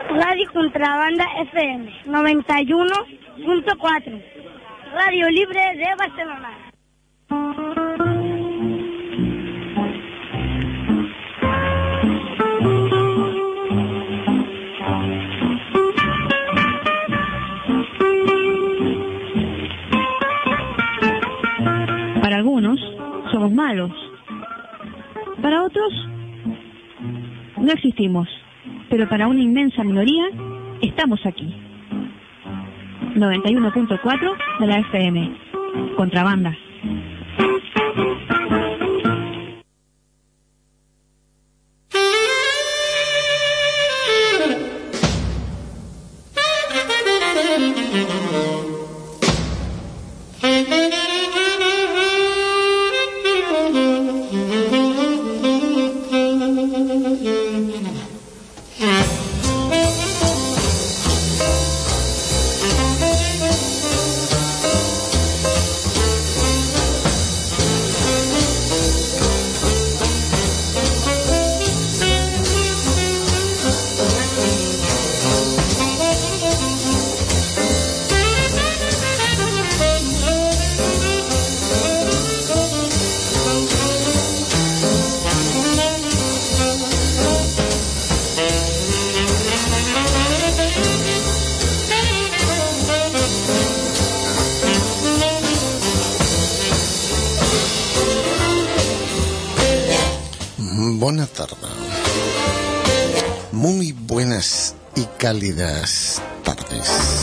Radio Contrabanda FM 91.4. Radio Libre de Barcelona. Para algunos somos malos, para otros no existimos, pero para una inmensa minoría estamos aquí. 91.4 de la FM. Contrabanda. Buenas tardes. Muy buenas y cálidas tardes.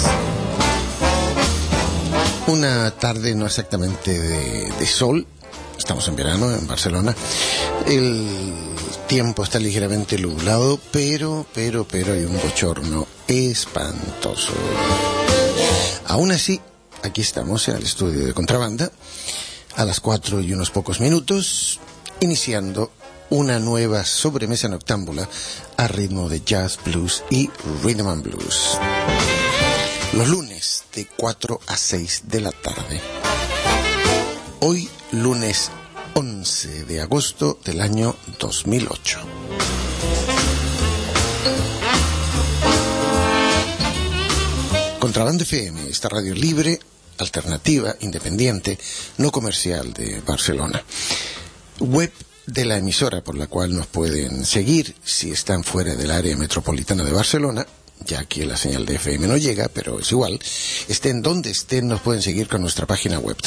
Una tarde no exactamente de sol. Estamos en verano en Barcelona. El tiempo está ligeramente nublado, pero hay un bochorno espantoso. Aún así, aquí estamos en el estudio de Contrabanda a las 4 y unos pocos minutos, iniciando una nueva sobremesa noctámbula a ritmo de jazz, blues y rhythm and blues. Los lunes de 4 a 6 de la tarde. Hoy, lunes 11 de agosto del año 2008. Contrabanda FM, esta radio libre, alternativa, independiente, no comercial de Barcelona. Web de la emisora por la cual nos pueden seguir si están fuera del área metropolitana de Barcelona. Ya aquí la señal de FM no llega, pero es igual. Estén donde estén, nos pueden seguir con nuestra página web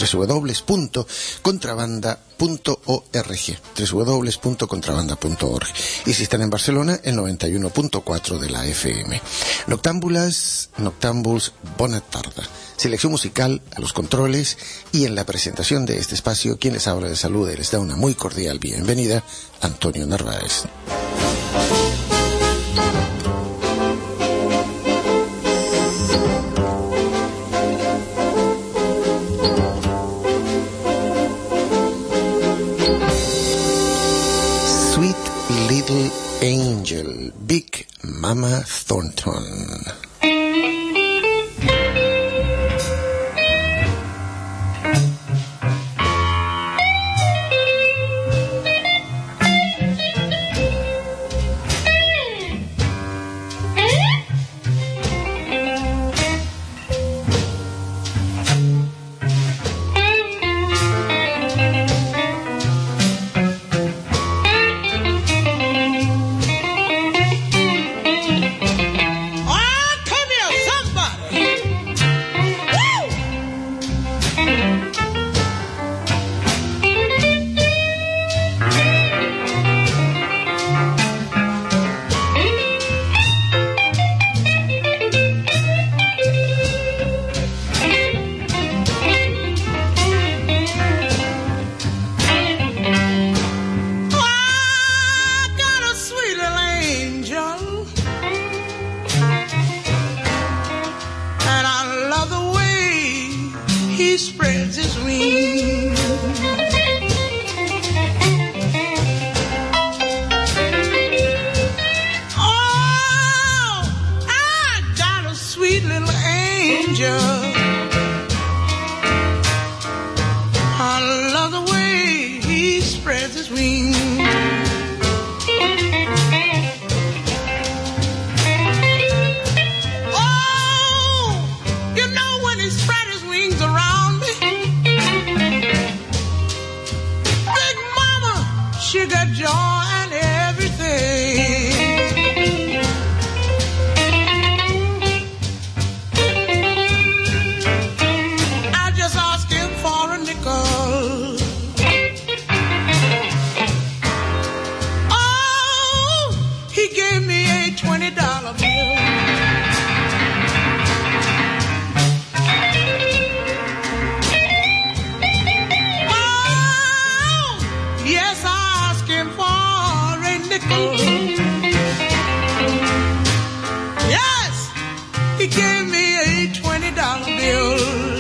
www.contrabanda.org www.contrabanda.org. Y si están en Barcelona, el 91.4 de la FM. Noctámbuls, bona tarda. Selección musical a los controles y en la presentación de este espacio, quien les habla de salud y les da una muy cordial bienvenida, Antonio Narváez. Sweet Little Angel, Big Mama Thornton. $20 bill. Oh, yes, I asked him for a nickel. Yes, he gave me a $20 bill.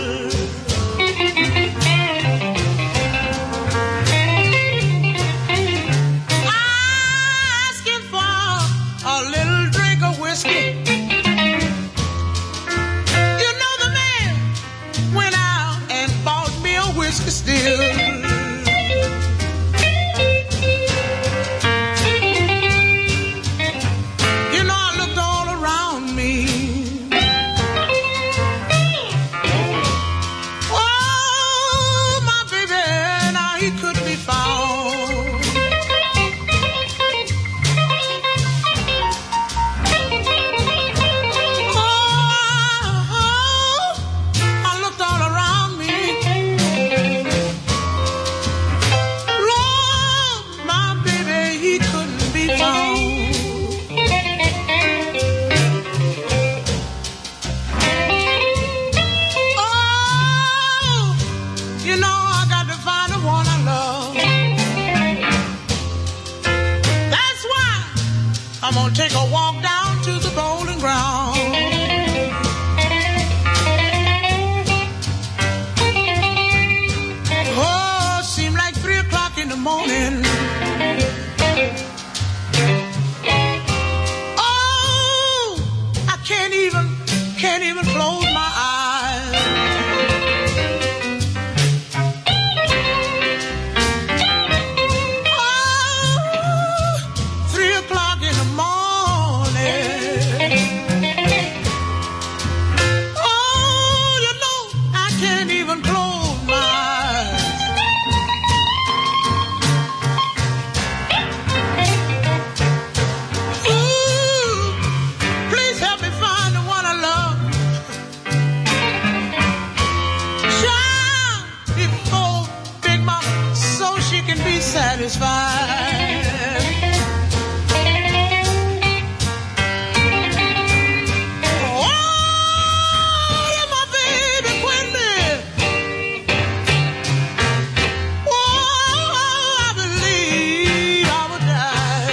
Still, you know, I looked all around me. Oh, my baby, now he couldn't be found. Oh, I looked all around me. I'm gonna take a walk down to the bowling ground. Oh, seemed like 3 o'clock in the morning. Oh, I can't even close my eyes. Satisfied. Oh, my baby quit me. Oh, I believe I would die.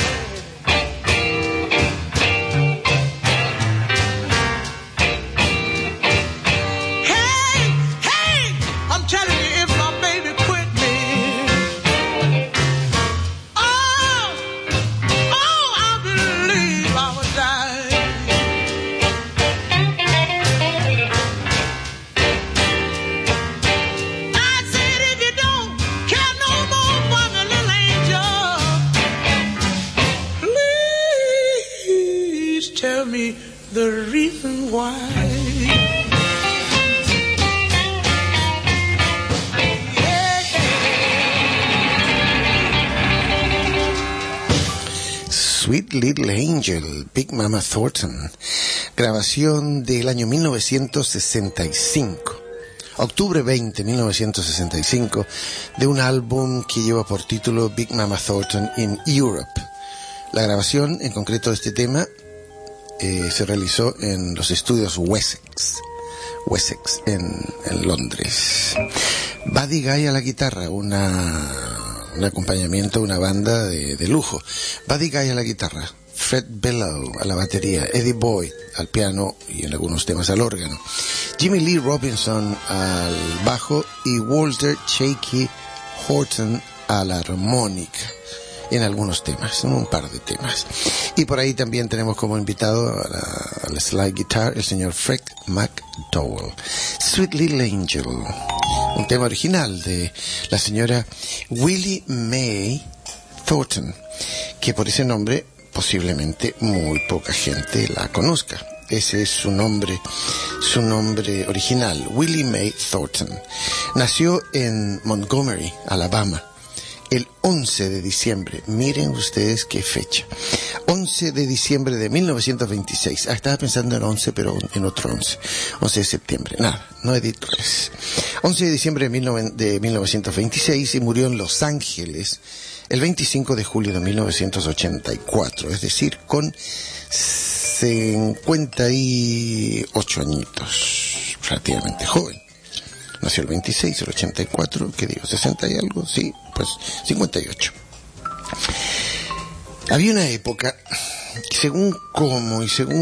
Hey, I'm telling you, if my baby quit me. Tell me the reason why. Sweet Little Angel, Big Mama Thornton, grabación del año 1965, octubre 20, 1965, de un álbum que lleva por título Big Mama Thornton in Europe. La grabación, en concreto de este tema, se realizó en los estudios Wessex en Londres. Buddy Guy a la guitarra, un acompañamiento, una banda de lujo. Buddy Guy a la guitarra, Fred Bellow a la batería, Eddie Boyd al piano y en algunos temas al órgano, Jimmy Lee Robinson al bajo y Walter Shaky Horton a la armónica. En algunos temas, en un par de temas. Y por ahí también tenemos como invitado a la slide guitar el señor Fred McDowell. Sweet Little Angel, un tema original de la señora Willie Mae Thornton, que por ese nombre posiblemente muy poca gente la conozca. Ese es su nombre original, Willie Mae Thornton. Nació en Montgomery, Alabama, el 11 de diciembre, miren ustedes qué fecha, 11 de diciembre de 1926, estaba pensando en 11, pero en otro 11 de septiembre, no editores, 11 de diciembre de 1926 y murió en Los Ángeles el 25 de julio de 1984, es decir, con 58 añitos, relativamente joven. Nació el 26, el 84, ¿qué digo? 60 y algo, sí, pues 58. Había una época, según cómo,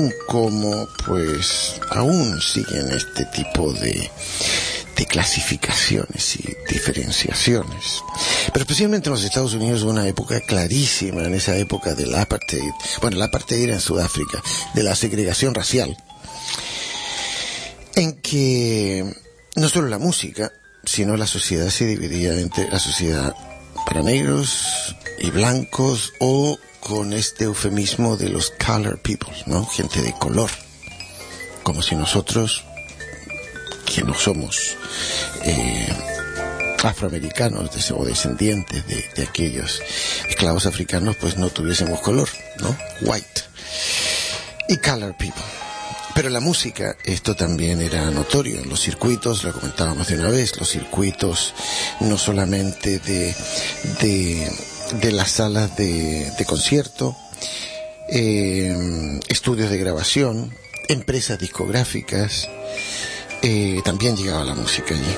pues aún siguen este tipo de clasificaciones y diferenciaciones. Pero especialmente en los Estados Unidos hubo una época clarísima, en esa época del apartheid. Bueno, el apartheid era en Sudáfrica, de la segregación racial, en que no solo la música, sino la sociedad se dividía entre la sociedad para negros y blancos, o con este eufemismo de los colored people, ¿no? Gente de color. Como si nosotros, que no somos afroamericanos o descendientes de aquellos esclavos africanos, pues no tuviésemos color, ¿no? White. Y colored people. Pero la música, esto también era notorio en los circuitos, lo comentábamos de una vez, los circuitos no solamente de las salas de concierto, estudios de grabación, empresas discográficas, también llegaba la música allí.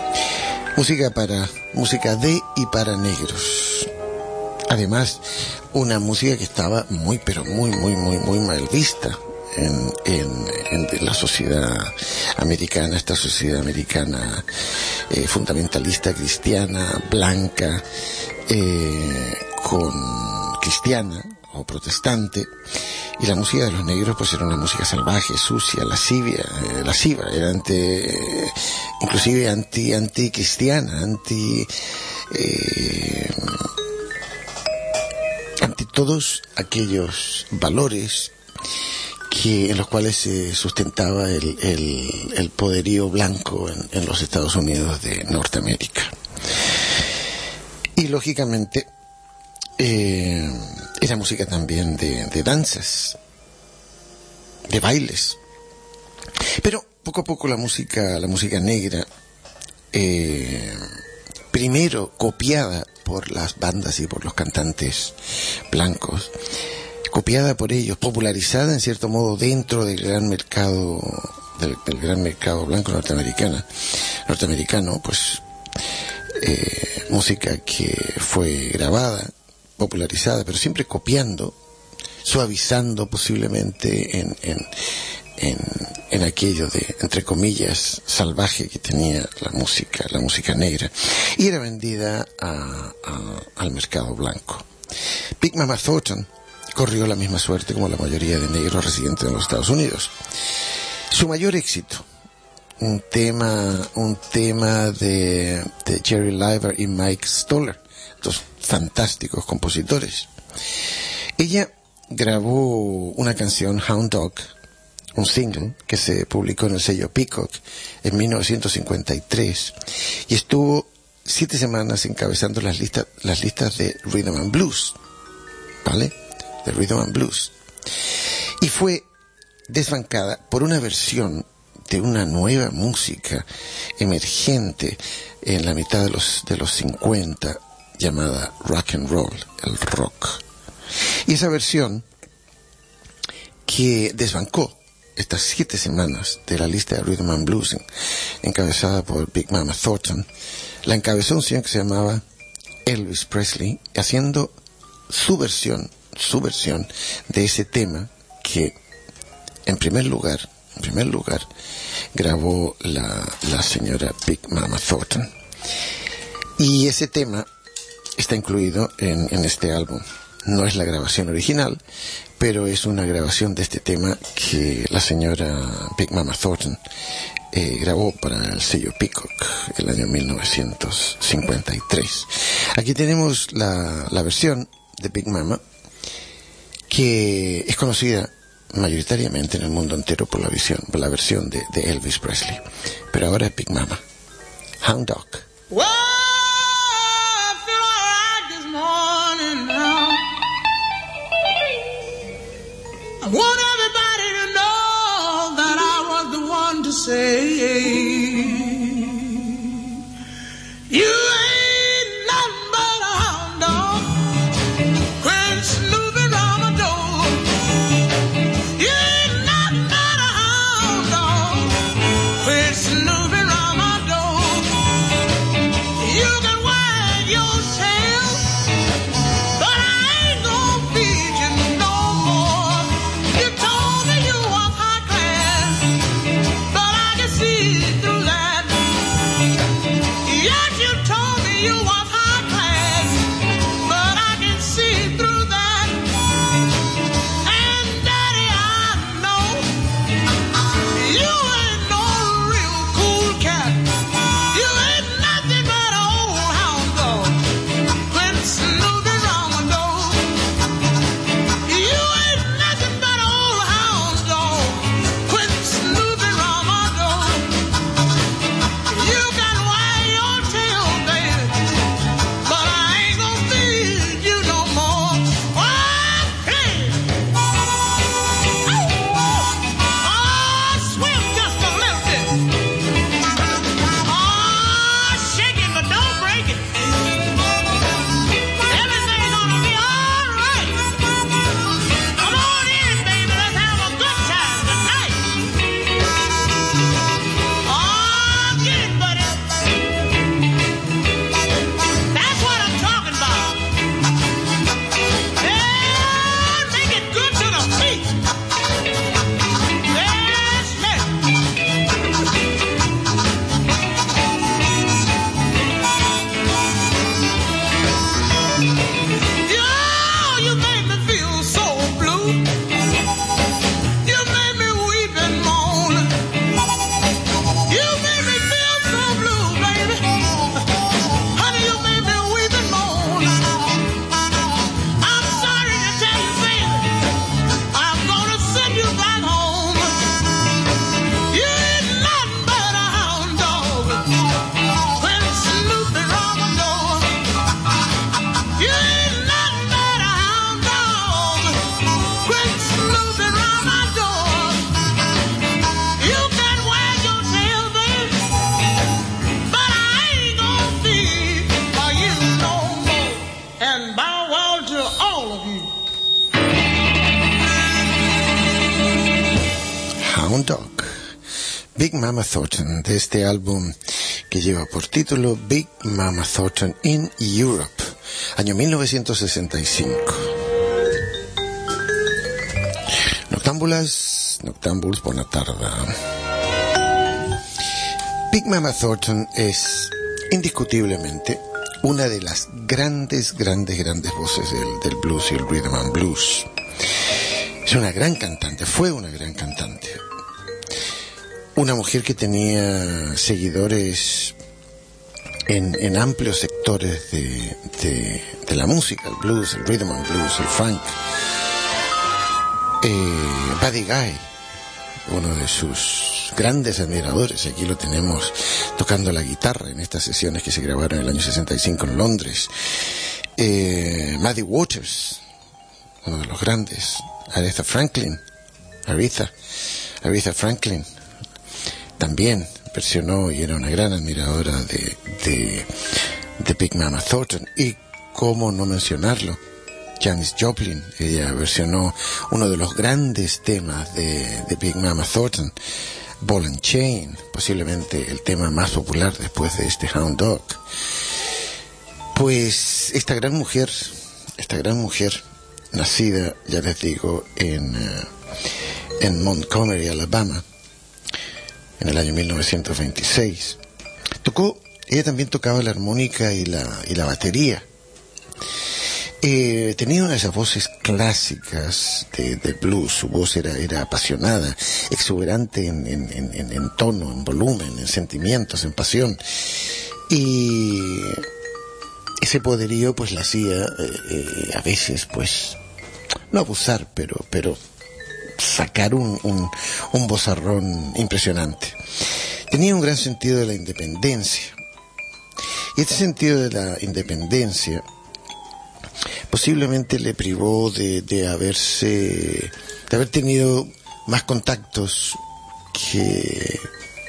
Música de y para negros. Además, una música que estaba muy mal vista en la sociedad americana, esta sociedad americana fundamentalista cristiana, blanca, con cristiana o protestante. Y la música de los negros pues era una música salvaje, sucia, lasciva, era inclusive anticristiana, anti todos aquellos valores en los cuales se sustentaba el poderío blanco en los Estados Unidos de Norteamérica. Y lógicamente era música también de danzas, de bailes. Pero poco a poco la música negra, primero copiada por las bandas y por los cantantes blancos, copiada por ellos, popularizada en cierto modo dentro del gran mercado del gran mercado blanco norteamericano, pues música que fue grabada, popularizada, pero siempre copiando, suavizando posiblemente en aquello de, entre comillas, salvaje que tenía la música negra, y era vendida al mercado blanco. Big Mama Thornton corrió la misma suerte como la mayoría de negros residentes en los Estados Unidos. Su mayor éxito, un tema de Jerry Leiber y Mike Stoller, dos fantásticos compositores. Ella grabó una canción, Hound Dog, un single que se publicó en el sello Peacock en 1953, y estuvo 7 semanas encabezando las listas de Rhythm and Blues, ¿vale? De Rhythm and Blues. Y fue desbancada por una versión de una nueva música emergente en la mitad de los 50, llamada rock and roll, el rock. Y esa versión que desbancó estas 7 semanas de la lista de Rhythm and Blues, encabezada por Big Mama Thornton, la encabezó un señor que se llamaba Elvis Presley, haciendo su versión de ese tema que en primer lugar grabó la señora Big Mama Thornton. Y ese tema está incluido en este álbum. No es la grabación original, pero es una grabación de este tema que la señora Big Mama Thornton grabó para el sello Peacock el año 1953. Aquí tenemos la versión de Big Mama, que es conocida mayoritariamente en el mundo entero por la versión de Elvis Presley. Pero ahora es Big Mama, Hound Dog. Well, I feel alright this morning now. I want everybody to know that I was the one to say, you ain't nothing but a hound dog, crying, snooping round my door. Yeah. Hound Dog. Big Mama Thornton, de este álbum que lleva por título Big Mama Thornton in Europe, año 1965. Noctámbuls, buena tarde. Big Mama Thornton es indiscutiblemente una de las grandes voces del blues y el rhythm and blues. Es una gran cantante, fue una gran cantante. Una mujer que tenía seguidores en amplios sectores de la música, el blues, el rhythm and blues, el funk. Buddy Guy, uno de sus grandes admiradores, aquí lo tenemos tocando la guitarra en estas sesiones que se grabaron en el año 65 en Londres. Muddy Waters, uno de los grandes. Aretha Franklin también versionó y era una gran admiradora de Big Mama Thornton. Y cómo no mencionarlo, Janis Joplin, ella versionó uno de los grandes temas de Big Mama Thornton, Ball and Chain, posiblemente el tema más popular después de este Hound Dog. Pues esta gran mujer, nacida, ya les digo, en Montgomery, Alabama, en el año 1926. Ella también tocaba la armónica y la batería. Tenía una de esas voces clásicas del blues. Su voz era apasionada, exuberante en tono, en volumen, en sentimientos, en pasión. Y ese poderío pues la hacía a veces pues no abusar, pero sacar un vozarrón impresionante. Tenía un gran sentido de la independencia, y este sentido de la independencia posiblemente le privó de haber tenido más contactos que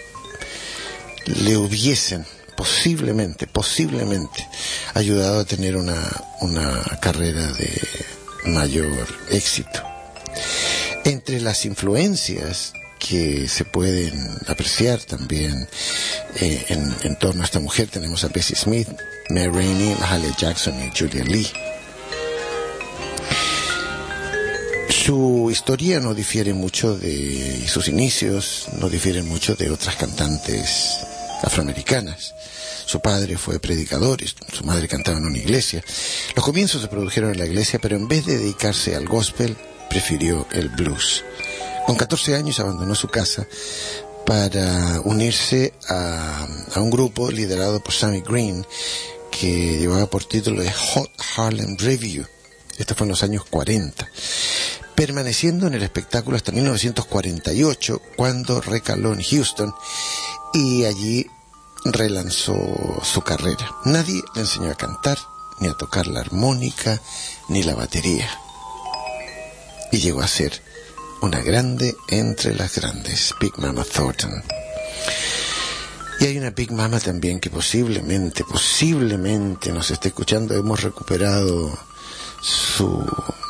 le hubiesen posiblemente ayudado a tener una carrera de mayor éxito. Entre las influencias que se pueden apreciar también en torno a esta mujer tenemos a Bessie Smith, Mae Rainey, Mahalia Jackson y Julia Lee. Su historia no difiere mucho y sus inicios no difieren mucho de otras cantantes afroamericanas. Su padre fue predicador y su madre cantaba en una iglesia. Los comienzos se produjeron en la iglesia, pero en vez de dedicarse al gospel, prefirió el blues. Con 14 años abandonó su casa para unirse a un grupo liderado por Sammy Green, que llevaba por título de Hot Harlem Review. Esto fue en los años 40. Permaneciendo en el espectáculo hasta 1948, cuando recaló en Houston y allí relanzó su carrera. Nadie le enseñó a cantar, ni a tocar la armónica, ni la batería. Y llegó a ser una grande entre las grandes, Big Mama Thornton. Y hay una Big Mama también que posiblemente nos esté escuchando. Hemos recuperado su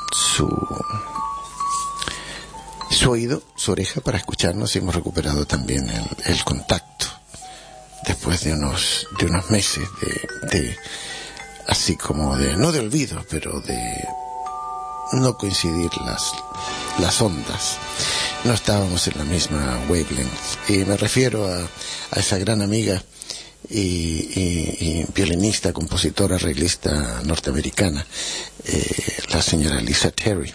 oído, su oreja para escucharnos, y hemos recuperado también el contacto después de unos meses de así como no de olvido, pero de no coincidir las ondas. No estábamos en la misma wavelength, y me refiero a esa gran amiga y violinista, compositora, arreglista norteamericana, la señora Lisa Terry,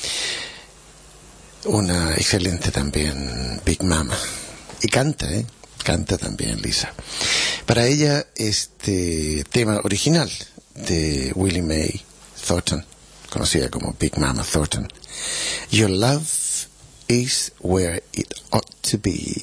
una excelente también Big Mama, y canta también Lisa. Para ella este tema original de Willie Mae Thornton, conocida como Big Mama Thornton, Your Love is Where It Ought to Be.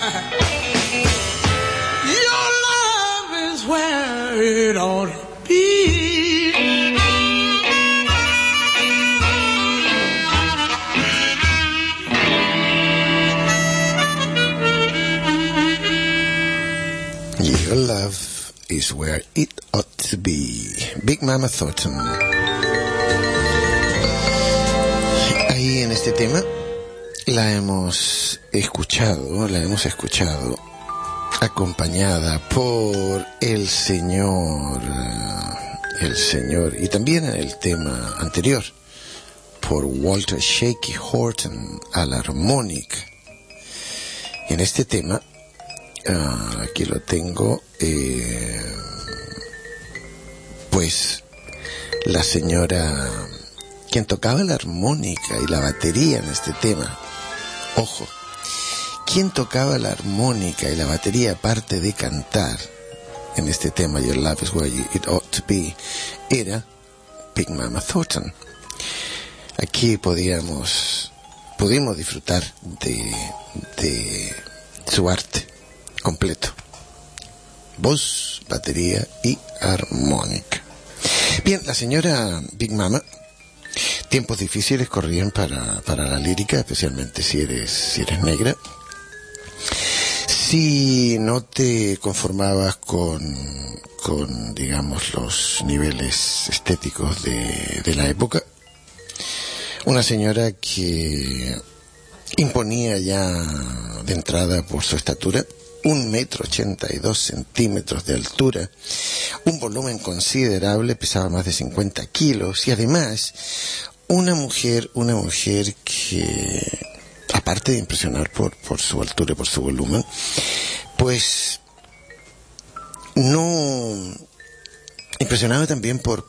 Your love is where it ought to be. Your love is where it ought to be. Big Mama Thornton. Ahí en este tema la hemos escuchado acompañada por el señor, y también en el tema anterior, por Walter Shaky Horton a la armónica. Y en este tema, aquí lo tengo, pues la señora, quien tocaba la armónica y la batería en este tema, ojo, quien tocaba la armónica y la batería aparte de cantar en este tema Your Love is Where It Ought to Be, era Big Mama Thornton. Aquí pudimos disfrutar de su arte completo: voz, batería y armónica. Bien, la señora Big Mama, tiempos difíciles corrían para la lírica, especialmente si eres negra. Si no te conformabas con digamos los niveles estéticos de la época, una señora que imponía ya de entrada por su estatura 1,82 m de altura, un volumen considerable, pesaba más de 50 kilos, y además una mujer que, aparte de impresionar por su altura y por su volumen, pues no impresionaba también por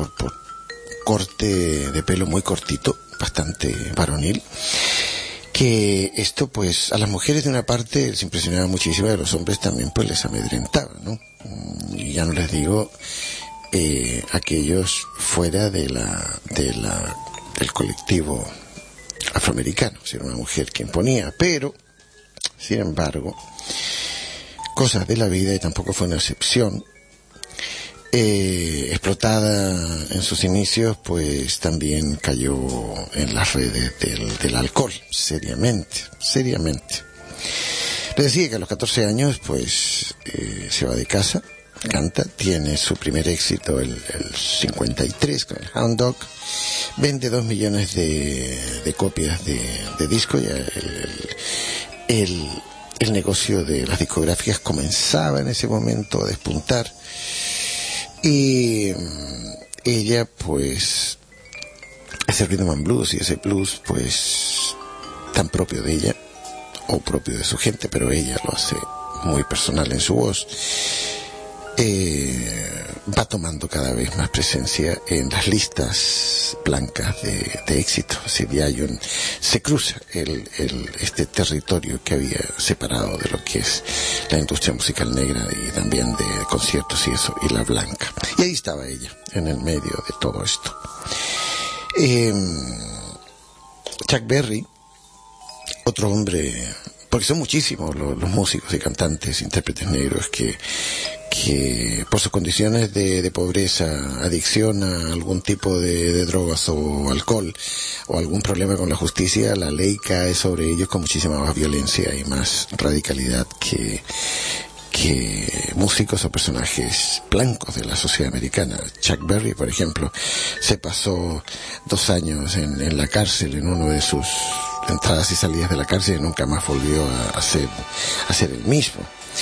corte de pelo muy cortito, bastante varonil, que esto pues a las mujeres de una parte les impresionaba muchísimo, y a los hombres también pues les amedrentaba, ¿no? Y ya no les digo aquellos fuera del colectivo afroamericano, si era una mujer que imponía, pero sin embargo, cosas de la vida, y tampoco fue una excepción, explotada en sus inicios, pues también cayó en las redes del alcohol, seriamente. Le decía que a los 14 años, pues, se va de casa, canta, tiene su primer éxito el 53 con el Hound Dog, vende 2 millones de copias de disco, y el negocio de las discográficas comenzaba en ese momento a despuntar. Y ella pues hace rhythm and blues, y ese blues pues tan propio de ella o propio de su gente, pero ella lo hace muy personal en su voz, va tomando cada vez más presencia en las listas blancas de éxito. Es decir, ya se cruza este territorio que había separado de lo que es la industria musical negra y también de conciertos y eso, y la blanca. Y ahí estaba ella, en el medio de todo esto. Chuck Berry, otro hombre, porque son muchísimos los músicos y cantantes, intérpretes negros que por sus condiciones de pobreza, adicción a algún tipo de drogas o alcohol, o algún problema con la justicia, la ley cae sobre ellos con muchísima más violencia y más radicalidad que músicos o personajes blancos de la sociedad americana. Chuck Berry, por ejemplo, se pasó 2 años en la cárcel, en uno de sus entradas y salidas de la cárcel, y nunca más volvió a ser el mismo.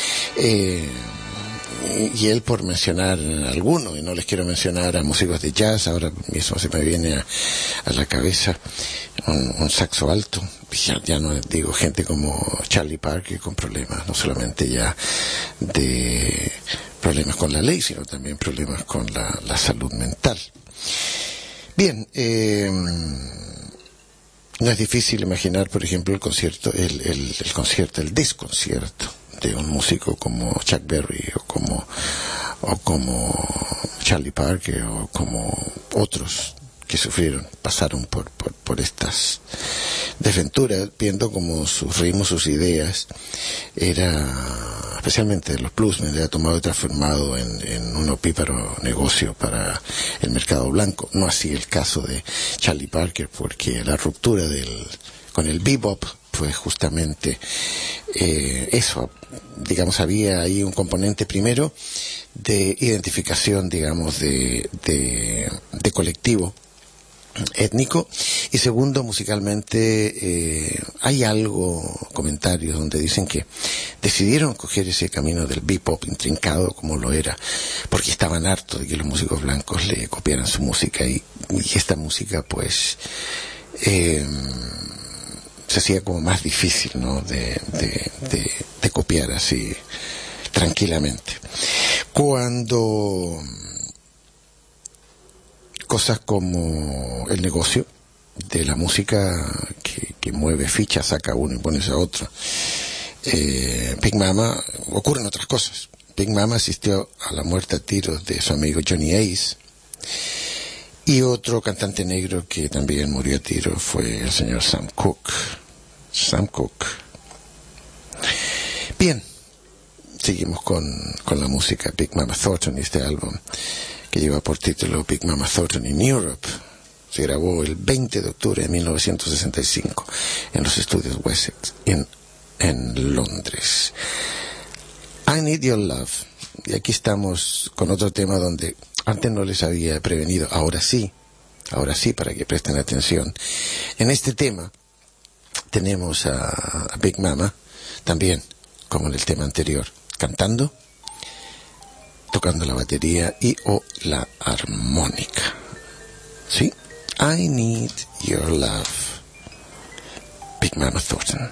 Y él, por mencionar alguno, y no les quiero mencionar a músicos de jazz, ahora mismo se me viene a la cabeza un saxo alto, ya no digo gente como Charlie Parker, con problemas no solamente ya de problemas con la ley, sino también problemas con la salud mental. Bien, no es difícil imaginar, por ejemplo, el desconcierto de un músico como Chuck Berry o como Charlie Parker o como otros que sufrieron, pasaron por estas desventuras, viendo como sus ritmos, sus ideas, era, especialmente de los bluesmen, era tomado y transformado en un opíparo negocio para el mercado blanco. No así el caso de Charlie Parker, porque la ruptura con el bebop fue justamente eso. Digamos, había ahí un componente primero de identificación, digamos, de colectivo étnico, y segundo, musicalmente hay comentarios donde dicen que decidieron coger ese camino del bebop intrincado como lo era, porque estaban hartos de que los músicos blancos le copiaran su música, y esta música pues se hacía como más difícil, ¿no?, de copiar así tranquilamente. Cuando cosas como el negocio de la música que mueve fichas, saca uno y pones a otro, Big Mama, ocurren otras cosas. Big Mama asistió a la muerte a tiros de su amigo Johnny Ace, y otro cantante negro que también murió a tiros fue el señor Sam Cooke. Bien, seguimos con la música. Big Mama Thornton, y este álbum que lleva por título Big Mama Thornton in Europe se grabó el 20 de octubre de 1965 en los estudios Wessex en Londres. I Need Your Love. Y aquí estamos con otro tema donde antes no les había prevenido, ahora sí, para que presten atención. En este tema tenemos a Big Mama, también como en el tema anterior, cantando, tocando la batería o la armónica. ¿Sí? I Need Your Love. Big Mama Thornton.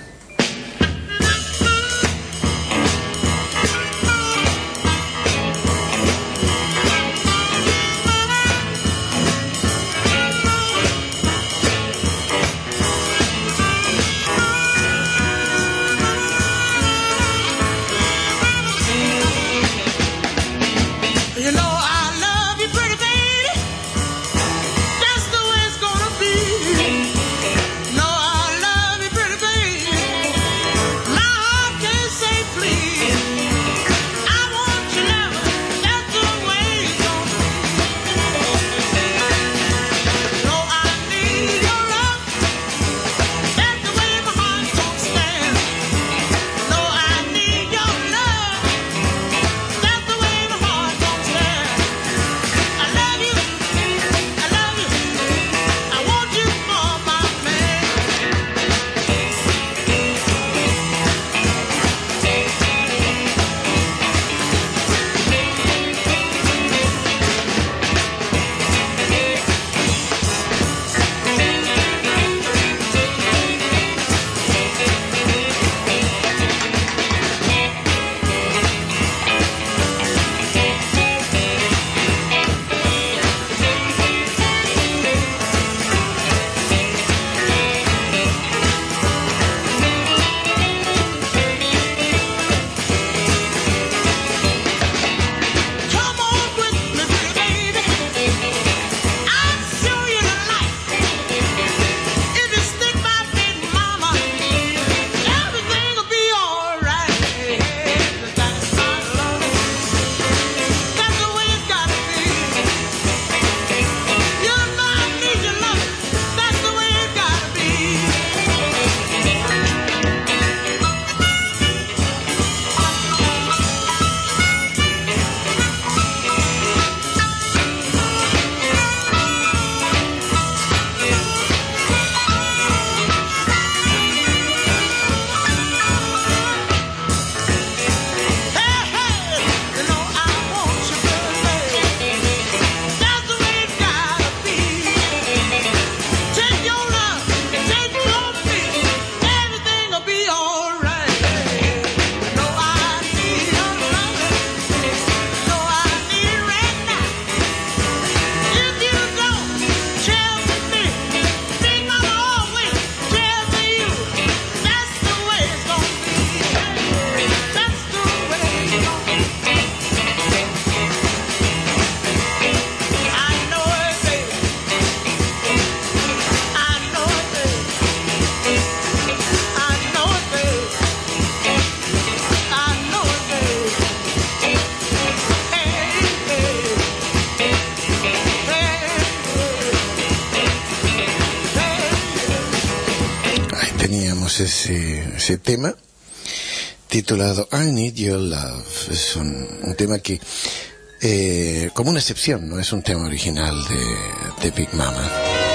Just the way it's gonna be. No, I love you, pretty baby. ese tema titulado I Need Your Love. Es un tema que, como una excepción, no es un tema original de Big Mama.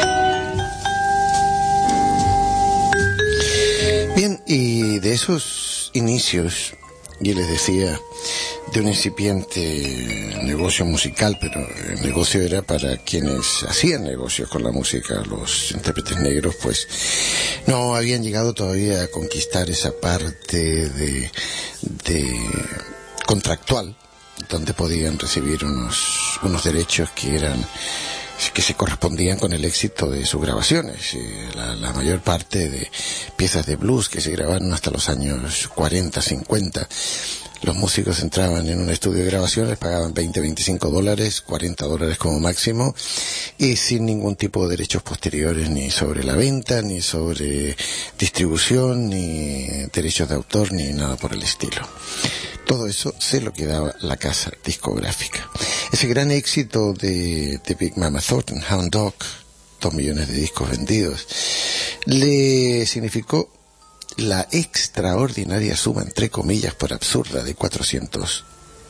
Bien, y de esos inicios, yo les decía, de un incipiente negocio musical, pero el negocio era para quienes hacían negocios con la música. Los intérpretes negros pues no habían llegado todavía a conquistar esa parte de contractual, donde podían recibir unos derechos que se correspondían con el éxito de sus grabaciones. La mayor parte de piezas de blues que se grabaron hasta los años 40, 50, los músicos entraban en un estudio de grabación, les pagaban $20, $25, $40 como máximo, y sin ningún tipo de derechos posteriores, ni sobre la venta, ni sobre distribución, ni derechos de autor, ni nada por el estilo. Todo eso se lo quedaba la casa discográfica. Ese gran éxito de Big Mama Thornton, Hound Dog, 2 millones de discos vendidos, le significó la extraordinaria suma, entre comillas, por absurda, de $400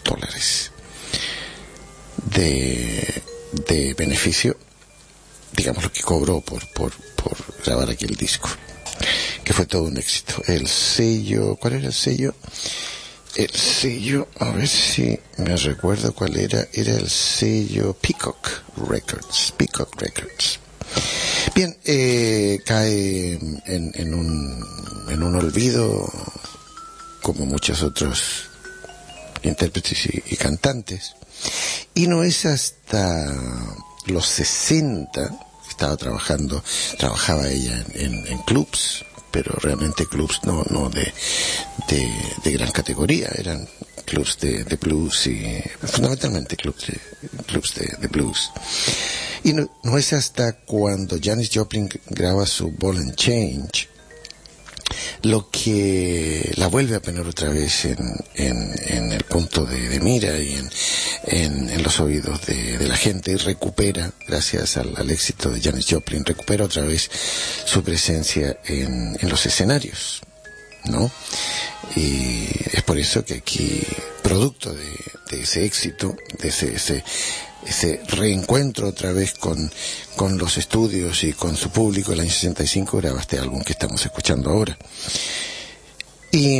de beneficio, digamos, lo que cobró por grabar aquel disco, que fue todo un éxito. El sello, ¿cuál era el sello? El sello, a ver si me recuerdo cuál era el sello Peacock Records. Bien, cae en un olvido, como muchos otros intérpretes y cantantes, y no es hasta los 60 trabajaba ella en clubs, pero realmente clubs no de gran categoría, eran clubs de blues, y fundamentalmente clubs de blues. Y no es hasta cuando Janis Joplin graba su Ball and Change lo que la vuelve a poner otra vez en el punto de mira y en los oídos de la gente, y recupera, gracias al éxito de Janis Joplin, recupera otra vez su presencia en los escenarios, ¿no? Y es por eso que aquí, producto de ese éxito, de ese reencuentro otra vez con los estudios y con su público, el año 65 graba este álbum que estamos escuchando ahora. Y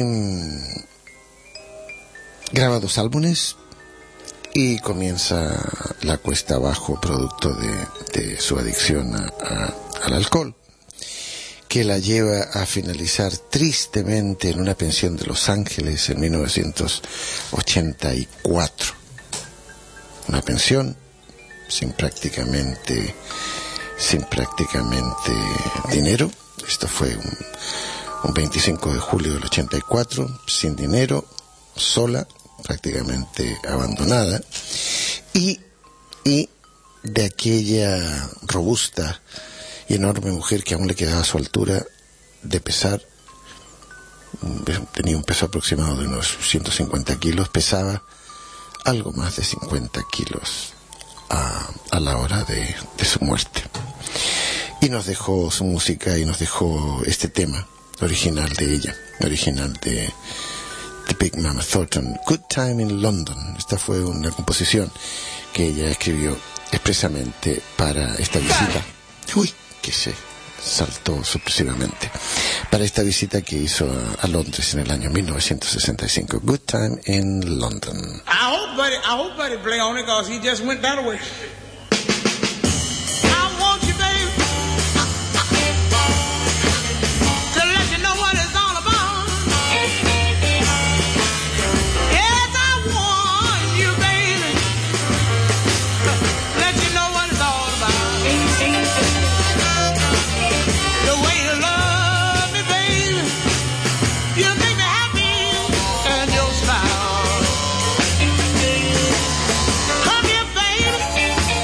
graba 2 álbumes y comienza la cuesta abajo, producto de su adicción al alcohol, que la lleva a finalizar tristemente en una pensión de Los Ángeles en 1984. Una pensión sin prácticamente dinero. Esto fue un 25 de julio del 84, sin dinero, sola, prácticamente abandonada, y de aquella robusta y enorme mujer que aún le quedaba a su altura de pesar, tenía un peso aproximado de unos 150 kilos, pesaba algo más de 50 kilos a la hora de su muerte. Y nos dejó su música, y nos dejó este tema original de ella, original de Big Mama Thornton, Good Time in London. Esta fue una composición que ella escribió expresamente para esta visita. Uy, que se saltó sorpresivamente. Para esta visita que hizo a Londres en el año 1965. Good Time in London. I hope Buddy play on it, because he just went that way. I want you, baby, to let you know what it's all about. Yes, I want you, baby, let you know what it's all about. The way you love me, baby, you make me happy, and your smile. Come here, baby.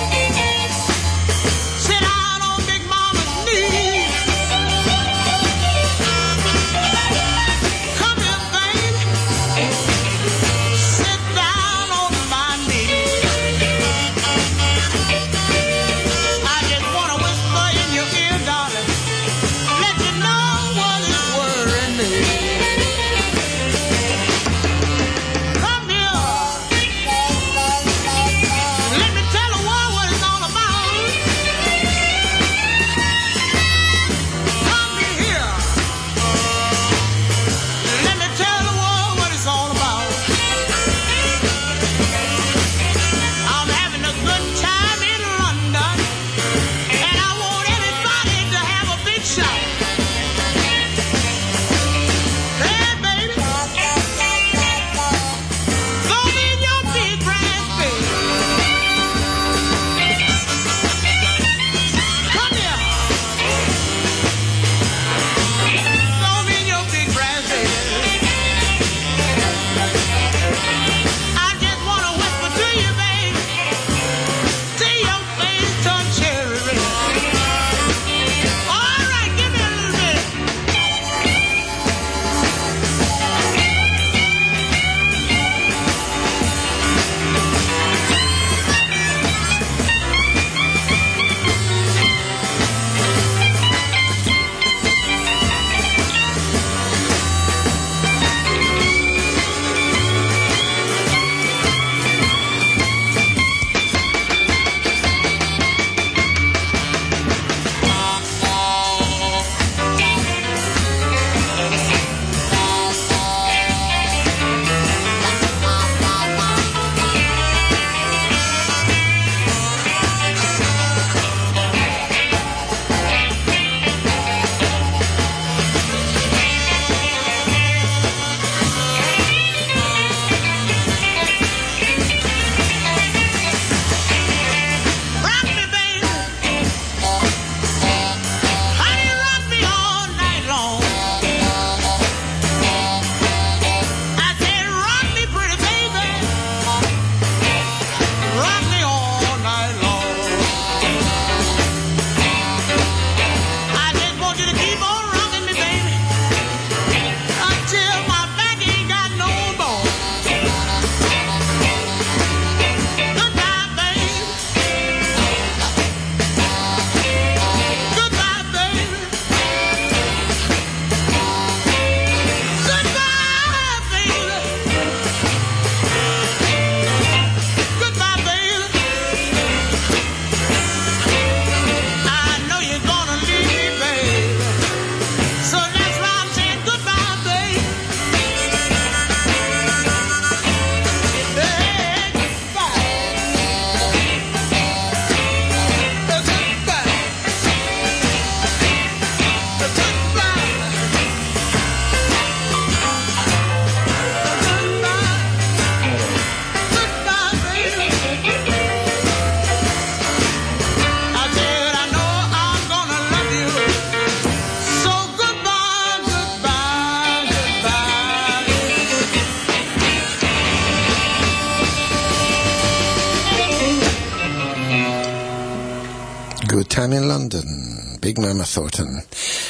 Time in London, Big Mama Thornton.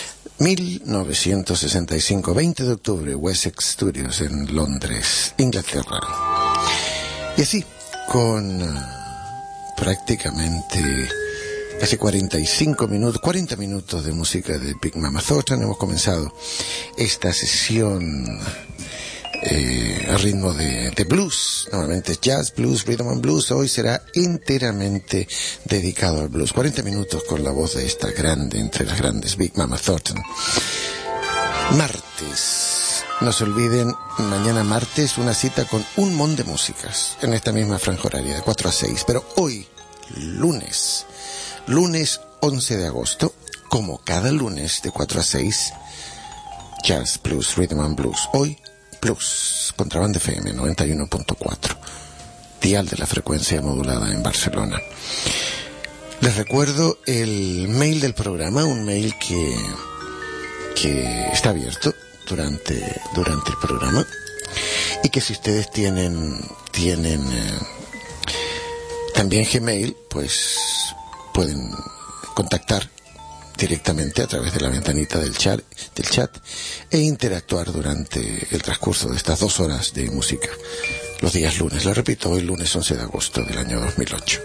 1965, 20 de octubre, Wessex Studios en Londres, Inglaterra. Y así, con prácticamente casi 40 minutos de música de Big Mama Thornton, hemos comenzado esta sesión a ritmo de blues. Normalmente es jazz, blues, rhythm and blues. Hoy será enteramente dedicado al blues. 40 minutos con la voz de esta grande, entre las grandes, Big Mama Thornton. Martes. No se olviden, mañana martes, una cita con un mon de músicas en esta misma franja horaria, de 4 a 6. Pero hoy, lunes 11 de agosto, como cada lunes, de 4 a 6, jazz, blues, rhythm and blues. Hoy, Plus, Contrabanda FM 91.4, dial de la frecuencia modulada en Barcelona. Les recuerdo el mail del programa, un mail que está abierto durante el programa, y que si ustedes tienen también Gmail, pues pueden contactar directamente a través de la ventanita del chat e interactuar durante el transcurso de estas 2 horas de música los días lunes. Lo repito, hoy lunes 11 de agosto del año 2008.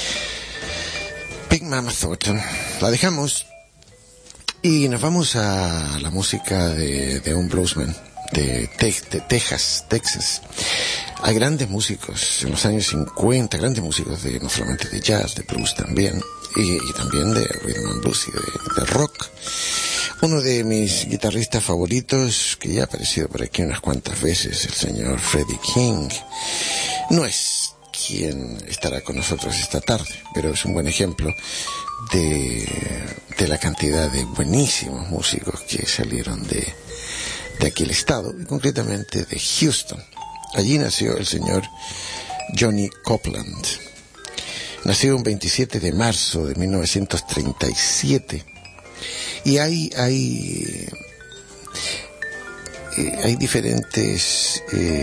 Big Mama Thornton, la dejamos y nos vamos a la música de un bluesman de Texas. Hay grandes músicos en los años 50, grandes músicos no solamente de jazz, de blues también, y también de rhythm and blues y de rock. Uno de mis guitarristas favoritos, que ya ha aparecido por aquí unas cuantas veces, el señor Freddie King, no es quien estará con nosotros esta tarde, pero es un buen ejemplo de la cantidad de buenísimos músicos que salieron de aquel estado, y concretamente de Houston. Allí nació el señor Johnny Copeland. Nació un 27 de marzo de 1937. Y hay diferentes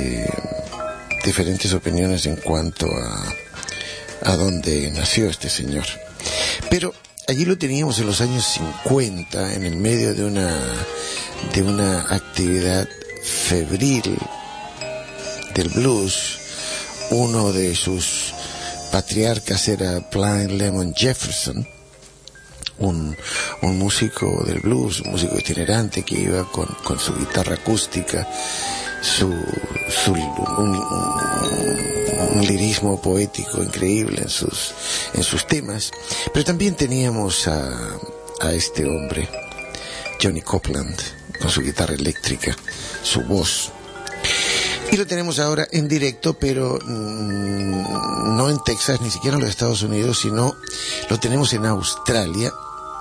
opiniones en cuanto a dónde nació este señor. Pero allí lo teníamos en los años 50, en el medio de una actividad febril del blues. Uno de sus patriarcas era Blind Lemon Jefferson, un músico del blues, un músico itinerante que iba con su guitarra acústica, un lirismo poético increíble en sus temas. Pero también teníamos a este hombre, Johnny Copeland, con su guitarra eléctrica, su voz. Y lo tenemos ahora en directo, pero no en Texas, ni siquiera en los Estados Unidos, sino lo tenemos en Australia,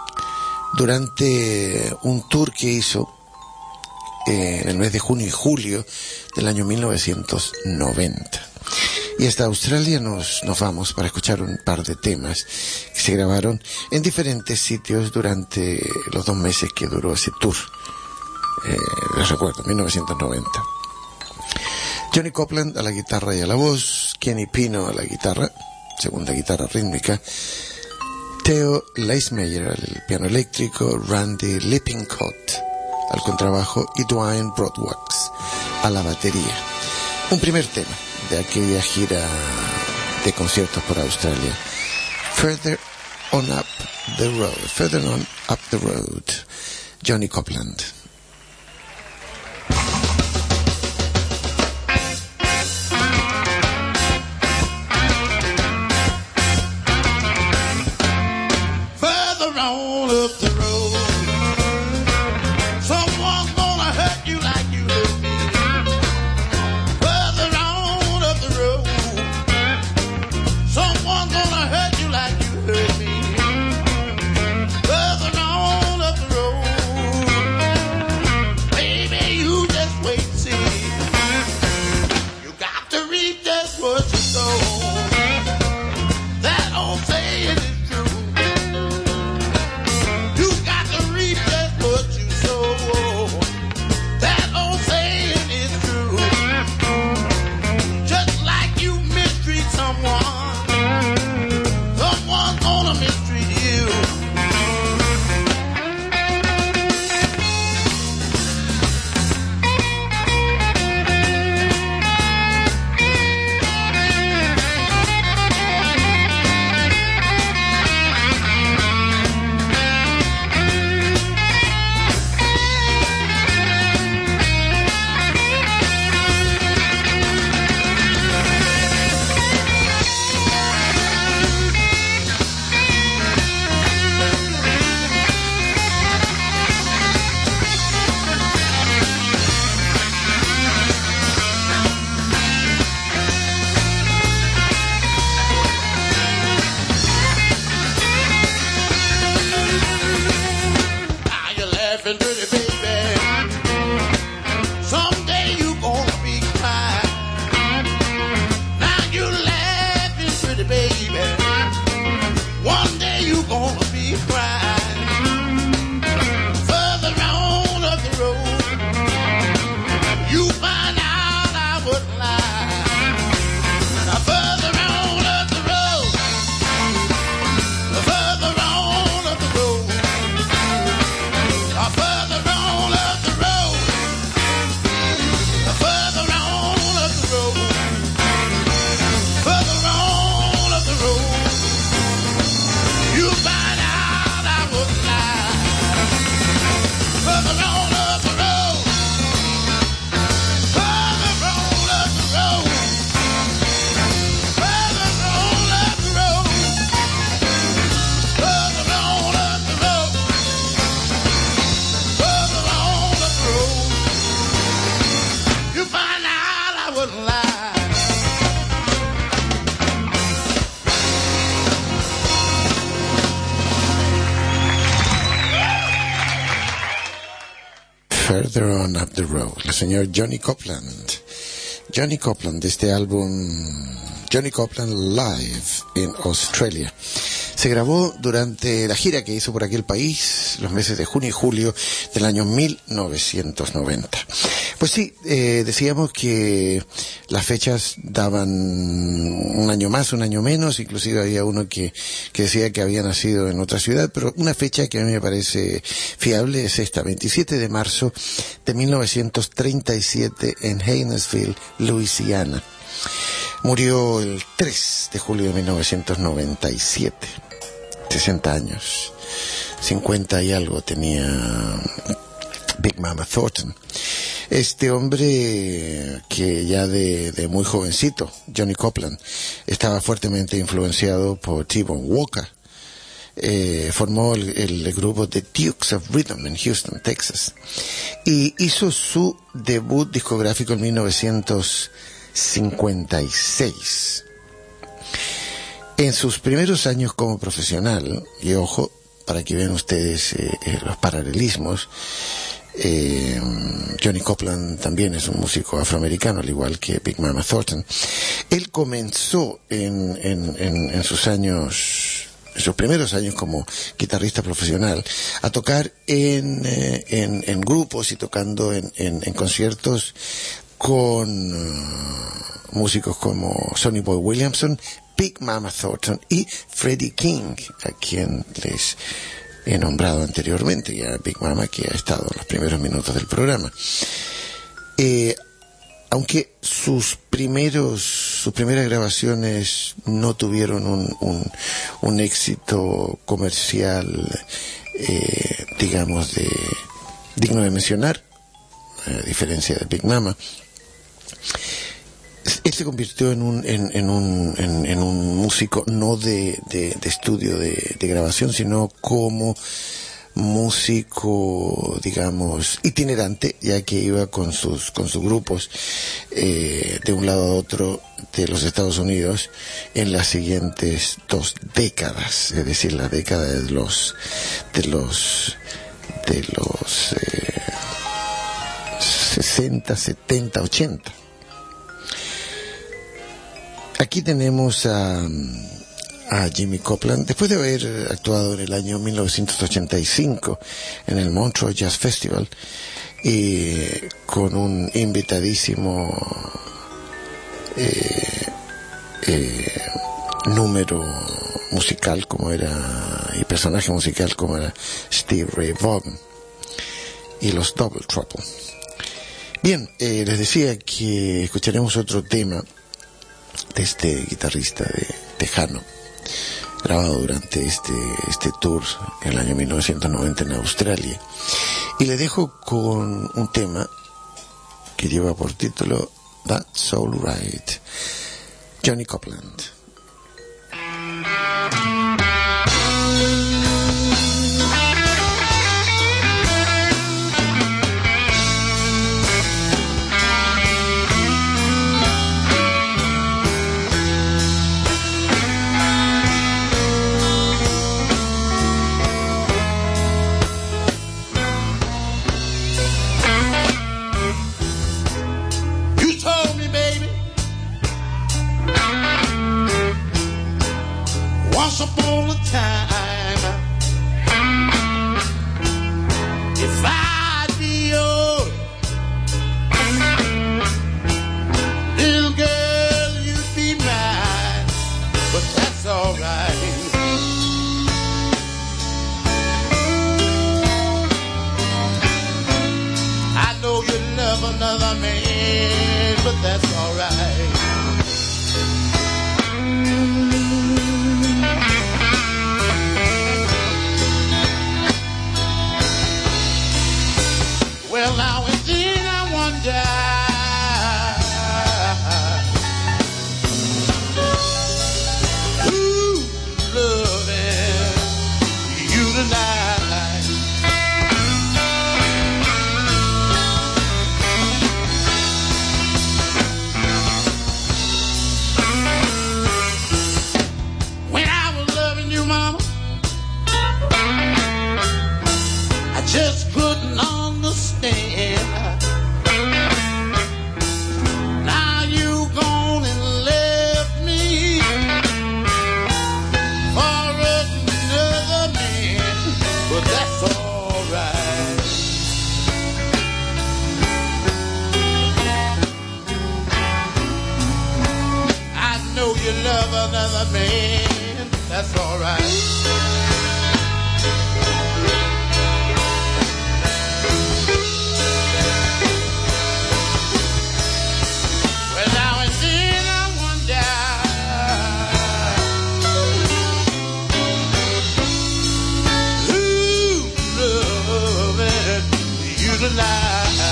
durante un tour que hizo en el mes de junio y julio del año 1990. Y hasta Australia nos vamos para escuchar un par de temas que se grabaron en diferentes sitios durante los 2 meses que duró ese tour. Les recuerdo, 1990. Johnny Copeland a la guitarra y a la voz, Kenny Pino a la guitarra, segunda guitarra rítmica, Theo Leismeyer al piano eléctrico, Randy Lippincott al contrabajo y Dwayne Broadwax a la batería. Un primer tema de aquella gira de conciertos por Australia. Further on Up the Road, Johnny Copeland. Further on up the road, Further On Up the Road, el señor Johnny Copeland. Johnny Copeland, de este álbum Johnny Copeland Live in Australia. Se grabó durante la gira que hizo por aquel país los meses de junio y julio del año 1990. Pues sí, decíamos que las fechas daban un año más, un año menos, inclusive había uno que decía que había nacido en otra ciudad, pero una fecha que a mí me parece fiable es esta, 27 de marzo de 1937 en Haynesville, Luisiana. Murió el 3 de julio de 1997, 60 años, 50 y algo tenía Big Mama Thornton. Este hombre que ya de muy jovencito, Johnny Copeland, estaba fuertemente influenciado por T-Bone Walker. Formó el grupo The Dukes of Rhythm en Houston, Texas, y hizo su debut discográfico en 1956. En sus primeros años como profesional, y ojo, para que vean ustedes los paralelismos, Johnny Copeland también es un músico afroamericano, al igual que Big Mama Thornton. Él comenzó en sus primeros años como guitarrista profesional a tocar en grupos y tocando en conciertos con músicos como Sonny Boy Williamson, Big Mama Thornton y Freddie King, a quien les he nombrado anteriormente, y a Big Mama, que ha estado en los primeros minutos del programa. Aunque sus primeras grabaciones no tuvieron un éxito comercial, digamos, digno de mencionar, a diferencia de Big Mama, él se convirtió en un músico no de estudio de grabación, sino como músico, digamos, itinerante, ya que iba con sus grupos de un lado a otro de los Estados Unidos en las siguientes 2 décadas, es decir, la década de los 60, 70, 80. Aquí tenemos a Jimmy Copeland, después de haber actuado en el año 1985 en el Montreux Jazz Festival, y con un invitadísimo número musical y personaje musical como era Steve Ray Vaughan y los Double Trouble. Bien, les decía que escucharemos otro tema de este guitarrista tejano, grabado durante este tour en el año 1990 en Australia, y le dejo con un tema que lleva por título That's All Right, Johnny Copeland. Once upon a time, if I'd be yours, little girl, you'd be mine, but that's alright. I know you love another man, but that's alright. know you love another man, that's alright. Well, now and then I wonder who's loving you tonight.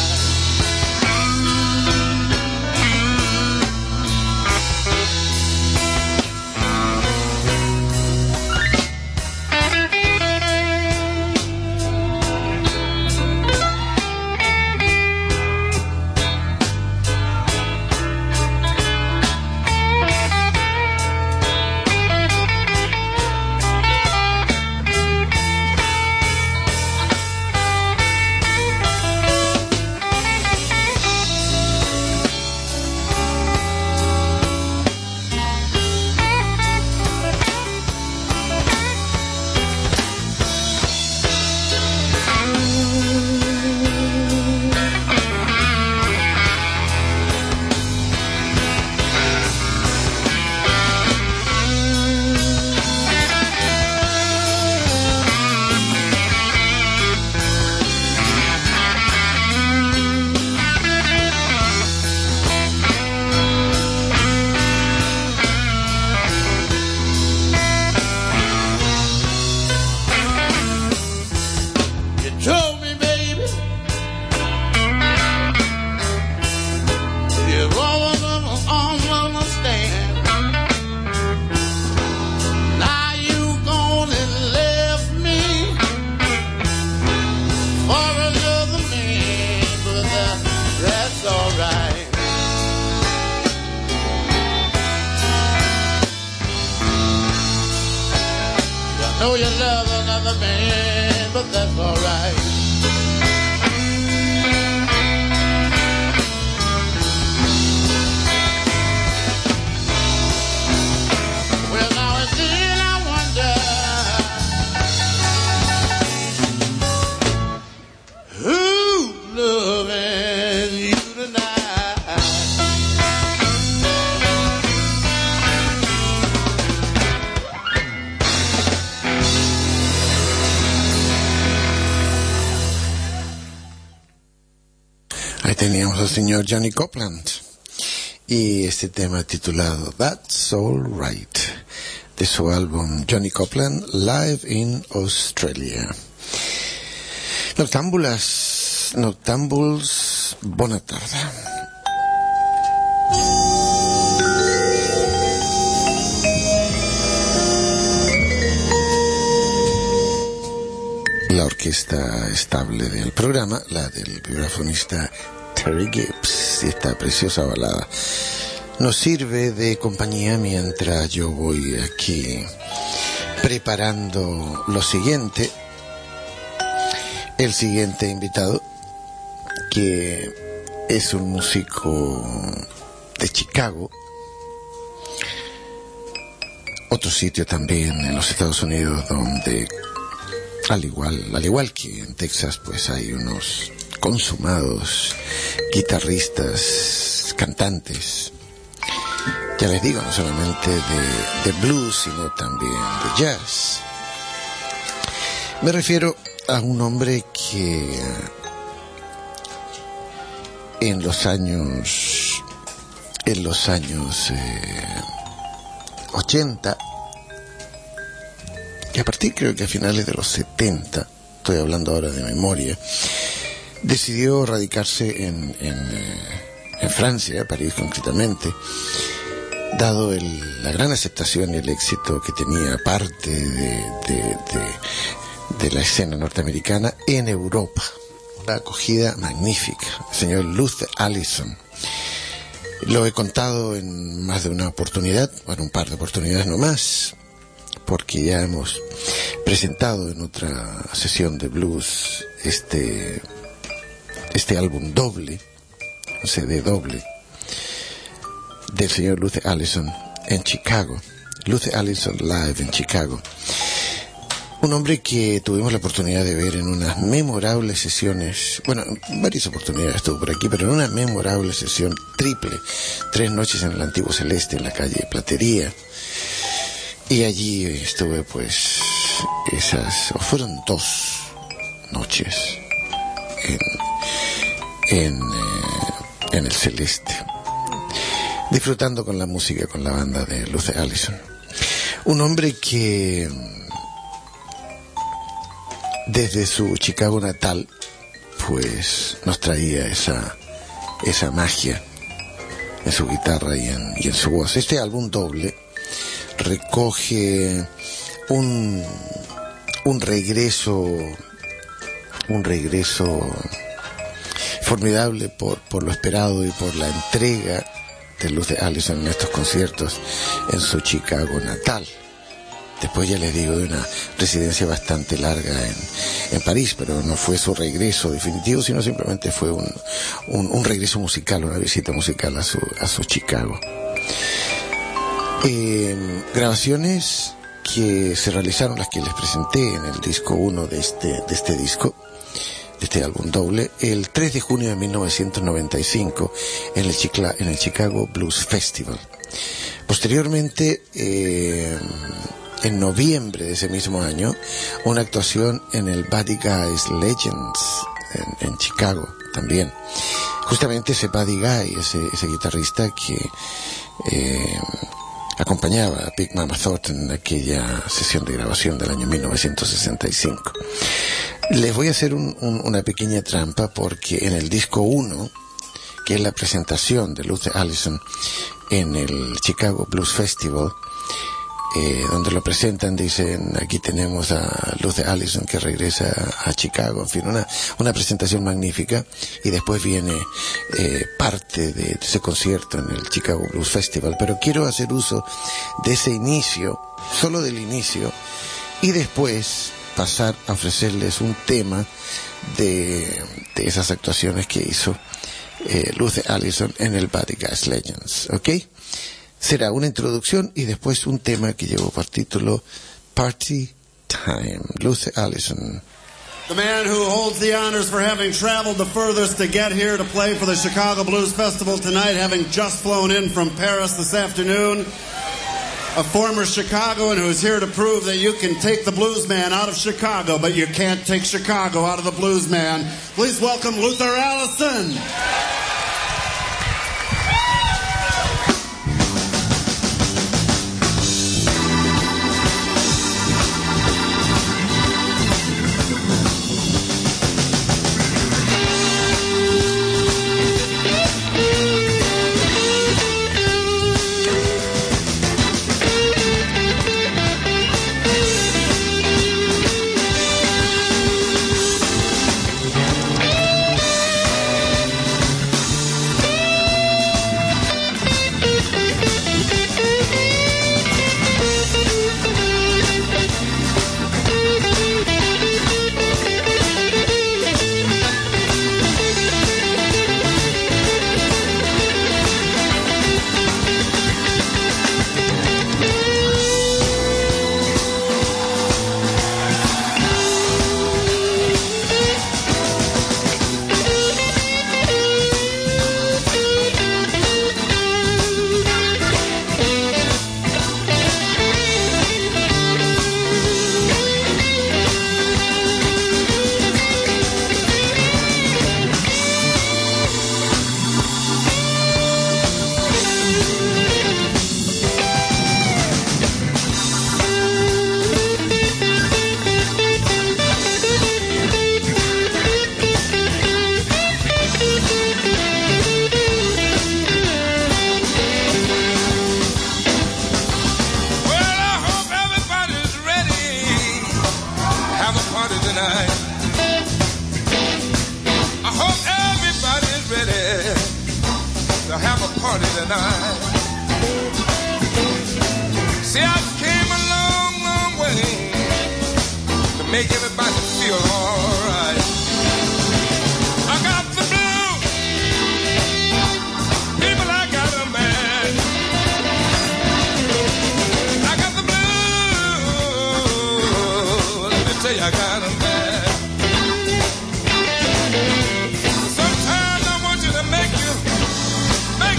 Know you love another man, but that's alright. Well, now and then I wonder who's loving you tonight. Ahí teníamos al señor Johnny Copeland y este tema titulado That's All Right de su álbum Johnny Copeland Live in Australia. Noctambuls, bona tarda. La orquesta estable del programa, la del vibrafonista Terry Gibbs, y esta preciosa balada nos sirve de compañía mientras yo voy aquí preparando lo siguiente. El siguiente invitado, que es un músico de Chicago, otro sitio también en los Estados Unidos donde al igual que en Texas, pues hay unos consumados guitarristas, cantantes, ya les digo, no solamente de blues, sino también de jazz. Me refiero a un hombre que en los años 80 y a partir creo que a finales de los 70, estoy hablando ahora de memoria, decidió radicarse en Francia, París concretamente, dado la gran aceptación y el éxito que tenía parte de la escena norteamericana en Europa. Una acogida magnífica. El señor Luther Allison. Lo he contado en más de una oportunidad, bueno, un par de oportunidades nomás, porque ya hemos presentado en otra sesión de blues este álbum doble, un CD doble, del señor Luther Allison en Chicago. Luther Allison Live en Chicago. Un hombre que tuvimos la oportunidad de ver en unas memorables sesiones, bueno, en varias oportunidades estuvo por aquí, pero en una memorable sesión triple, 3 noches en el Antiguo Celeste, en la calle Platería. Y allí estuve, pues, fueron 2 noches en el Celeste, disfrutando con la música, con la banda de Luther Allison. Un hombre que desde su Chicago natal, pues nos traía esa magia en su guitarra y en su voz. Este álbum doble recoge un regreso formidable por lo esperado y por la entrega de Luther Allison en estos conciertos en su Chicago natal. Después, ya les digo, de una residencia bastante larga en París, pero no fue su regreso definitivo, sino simplemente fue un regreso musical, una visita musical a su Chicago. Grabaciones que se realizaron, las que les presenté en el disco 1 de este disco, de este álbum doble, el 3 de junio de 1995 en el Chicago Blues Festival. Posteriormente, en noviembre de ese mismo año, una actuación en el Buddy Guy's Legends en Chicago también. Justamente ese Buddy Guy, ese guitarrista que acompañaba a Big Mama Thornton en aquella sesión de grabación del año 1965. Les voy a hacer una pequeña trampa, porque en el disco 1, que es la presentación de Luther Allison en el Chicago Blues Festival, donde lo presentan, dicen, aquí tenemos a Luther Allison que regresa a Chicago, en fin, una presentación magnífica. Y después viene parte de ese concierto en el Chicago Blues Festival, pero quiero hacer uso de ese inicio, solo del inicio, y después pasar a ofrecerles un tema de esas actuaciones que hizo Luther Allison en el Buddy Guy's Legends, ¿ok? Será una introducción y después un tema que llevo por título Party Time, Luther Allison. The man who holds the honors for having traveled the furthest to get here to play for the Chicago Blues Festival tonight, having just flown in from Paris this afternoon. A former Chicagoan who is here to prove that you can take the blues man out of Chicago, but you can't take Chicago out of the blues man. Please welcome Luther Allison. Sometimes I want you to make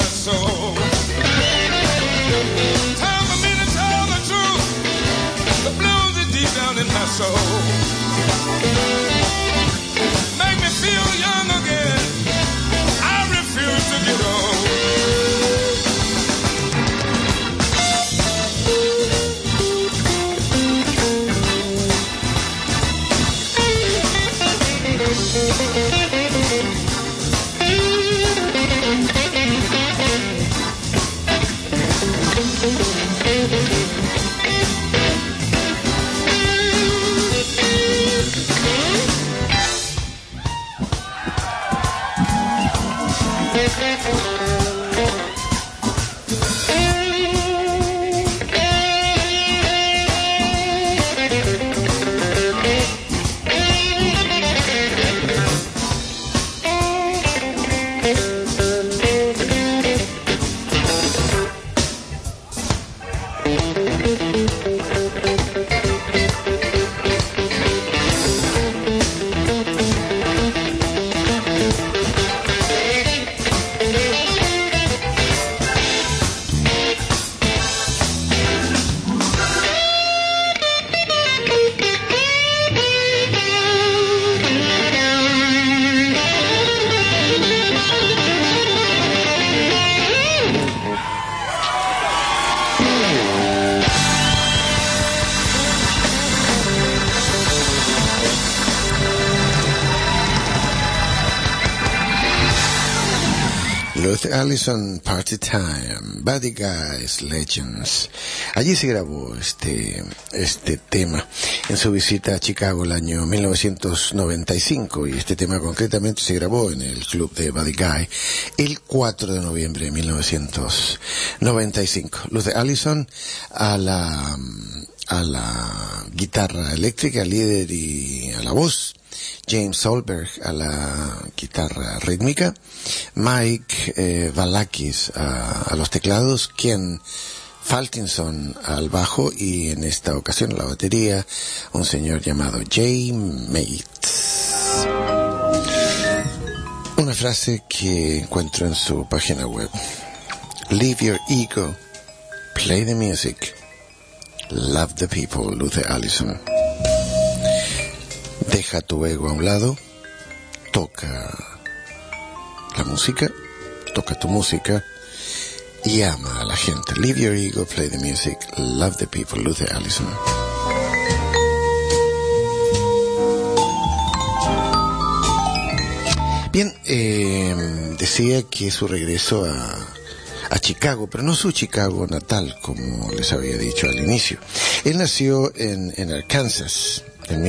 soul. Tell me to tell the truth. The blues is deep down in my soul. Make me feel young again. I refuse to get old. Allison, Party Time, Buddy Guys, Legends. Allí se grabó este tema en su visita a Chicago el año 1995, y este tema concretamente se grabó en el club de Buddy Guy el 4 de noviembre de 1995. Luther Allison a la guitarra eléctrica, líder, y a la voz. James Solberg a la guitarra rítmica, Mike Valakis a los teclados, Ken Falkinson al bajo, y en esta ocasión a la batería un señor llamado Jay Mates. Una frase que encuentro en su página web: Leave your ego, play the music, love the people. Luther Allison. Deja tu ego a un lado, toca la música, toca tu música y ama a la gente. Leave your ego, play the music, love the people. Luther Allison. Bien, decía que su regreso a Chicago, pero no su Chicago natal, como les había dicho al inicio. Él nació en Arkansas en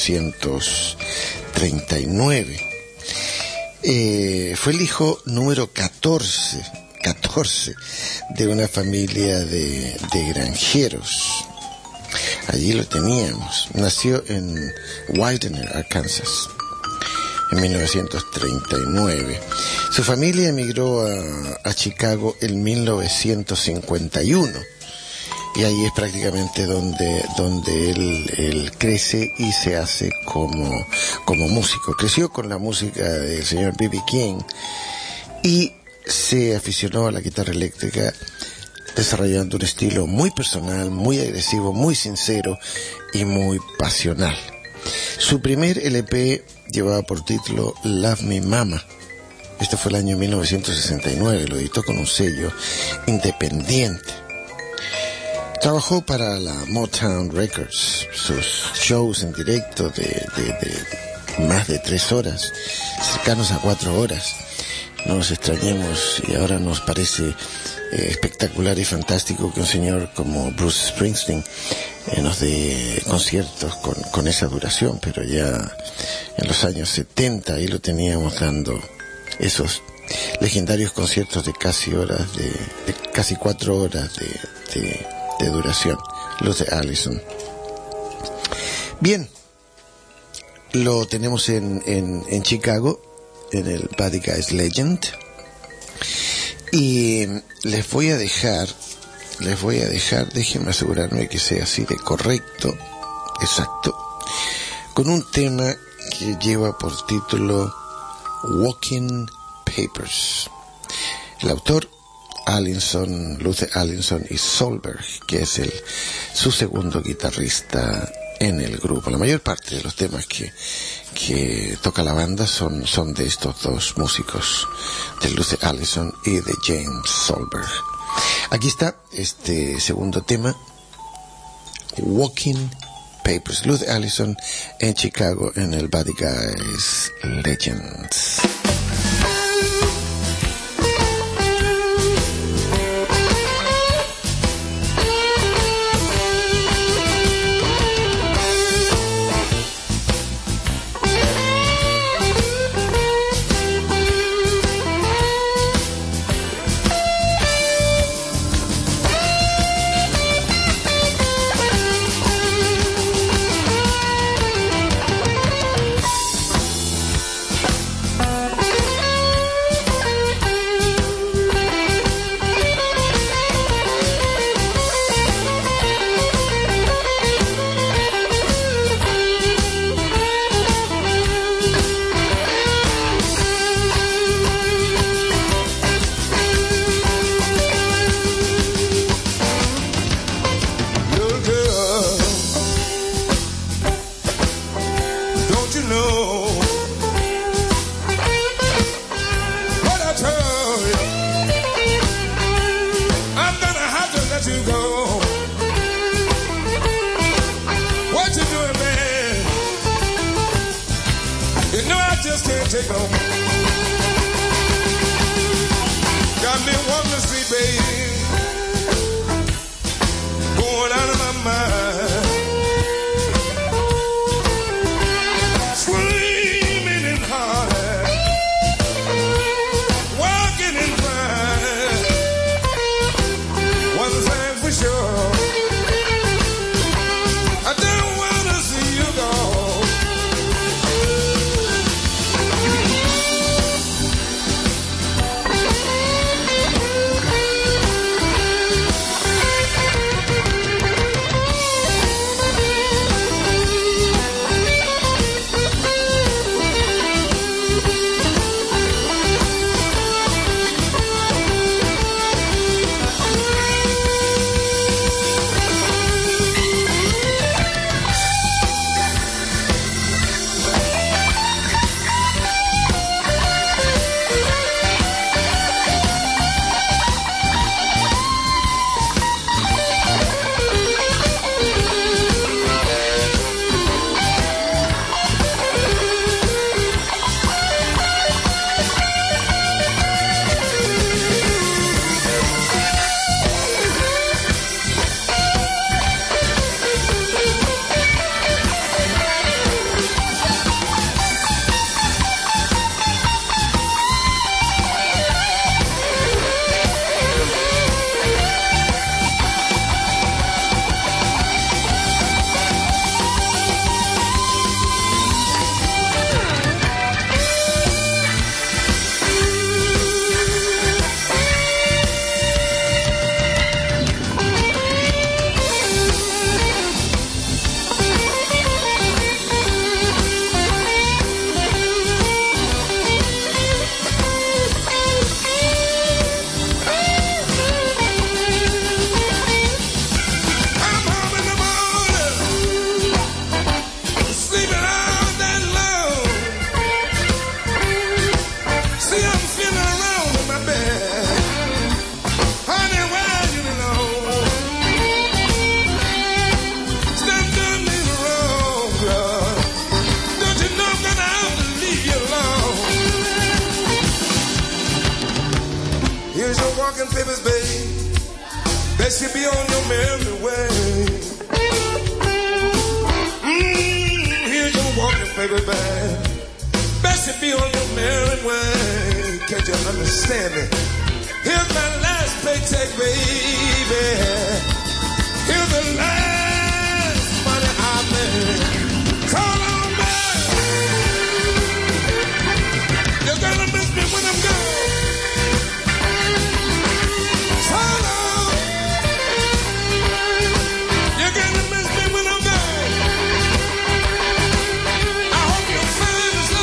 1939. Fue el hijo número 14 de una familia de granjeros. Allí lo teníamos. Nació en Widener, Arkansas, en 1939. Su familia emigró a Chicago en 1951. Y ahí es prácticamente donde él crece y se hace como músico. Creció con la música del señor B.B. King y se aficionó a la guitarra eléctrica, desarrollando un estilo muy personal, muy agresivo, muy sincero y muy pasional. Su primer LP llevaba por título Love Me Mama. Este fue el año 1969, lo editó con un sello independiente. Trabajó para la Motown Records, sus shows en directo de más de 3 horas, cercanos a 4 horas. No nos extrañemos, y ahora nos parece espectacular y fantástico que un señor como Bruce Springsteen nos dé conciertos con esa duración, pero ya en los años 70 ahí lo teníamos dando esos legendarios conciertos de casi 4 horas de duración. Luther Allison. Bien, lo tenemos en Chicago, en el Buddy Guys Legend, y les voy a dejar, déjenme asegurarme que sea así de correcto, exacto, con un tema que lleva por título Walking Papers. El autor, Luther Allison y Solberg, que es su segundo guitarrista en el grupo. La mayor parte de los temas que toca la banda son de estos dos músicos, de Luther Allison y de James Solberg. Aquí está este segundo tema, Walking Papers, Luther Allison en Chicago en el Buddy Guys Legends.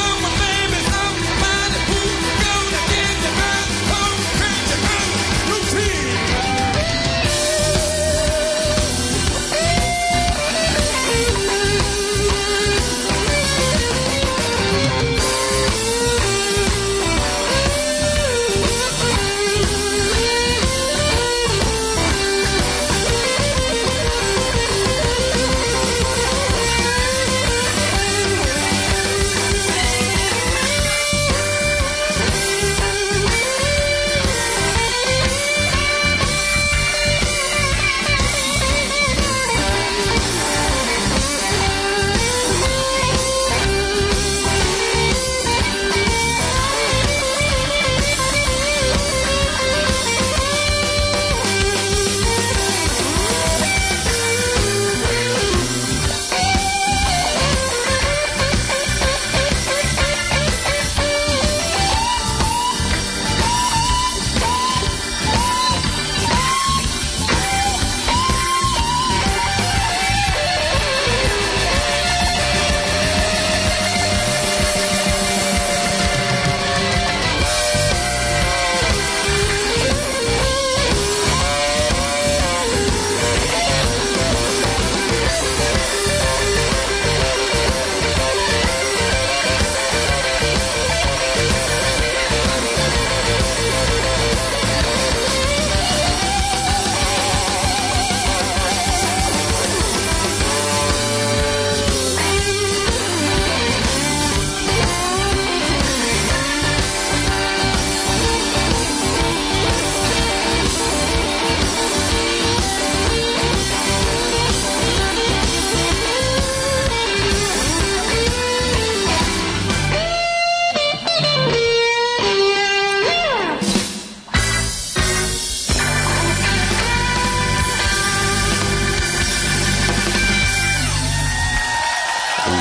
Luke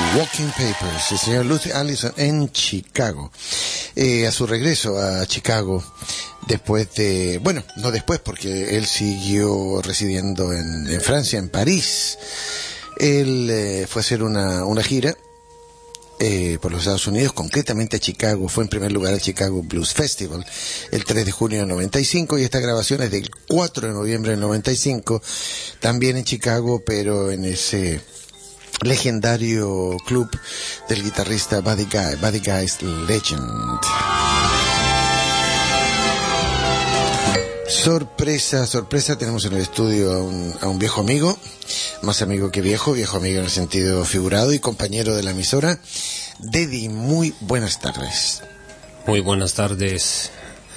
Walking Papers, el señor Lucy Allison en Chicago. A su regreso a Chicago, después de, bueno, no después porque él siguió residiendo en Francia, en París. Él fue a hacer una gira por los Estados Unidos, concretamente a Chicago. Fue en primer lugar al Chicago Blues Festival el 3 de junio del 95, y esta grabación es del 4 de noviembre del 95, también en Chicago, pero en ese legendario club del guitarrista Buddy Guy's Legend. Sorpresa, tenemos en el estudio a un viejo amigo, más amigo que viejo amigo en el sentido figurado y compañero de la emisora. Dedi, muy buenas tardes. Muy buenas tardes,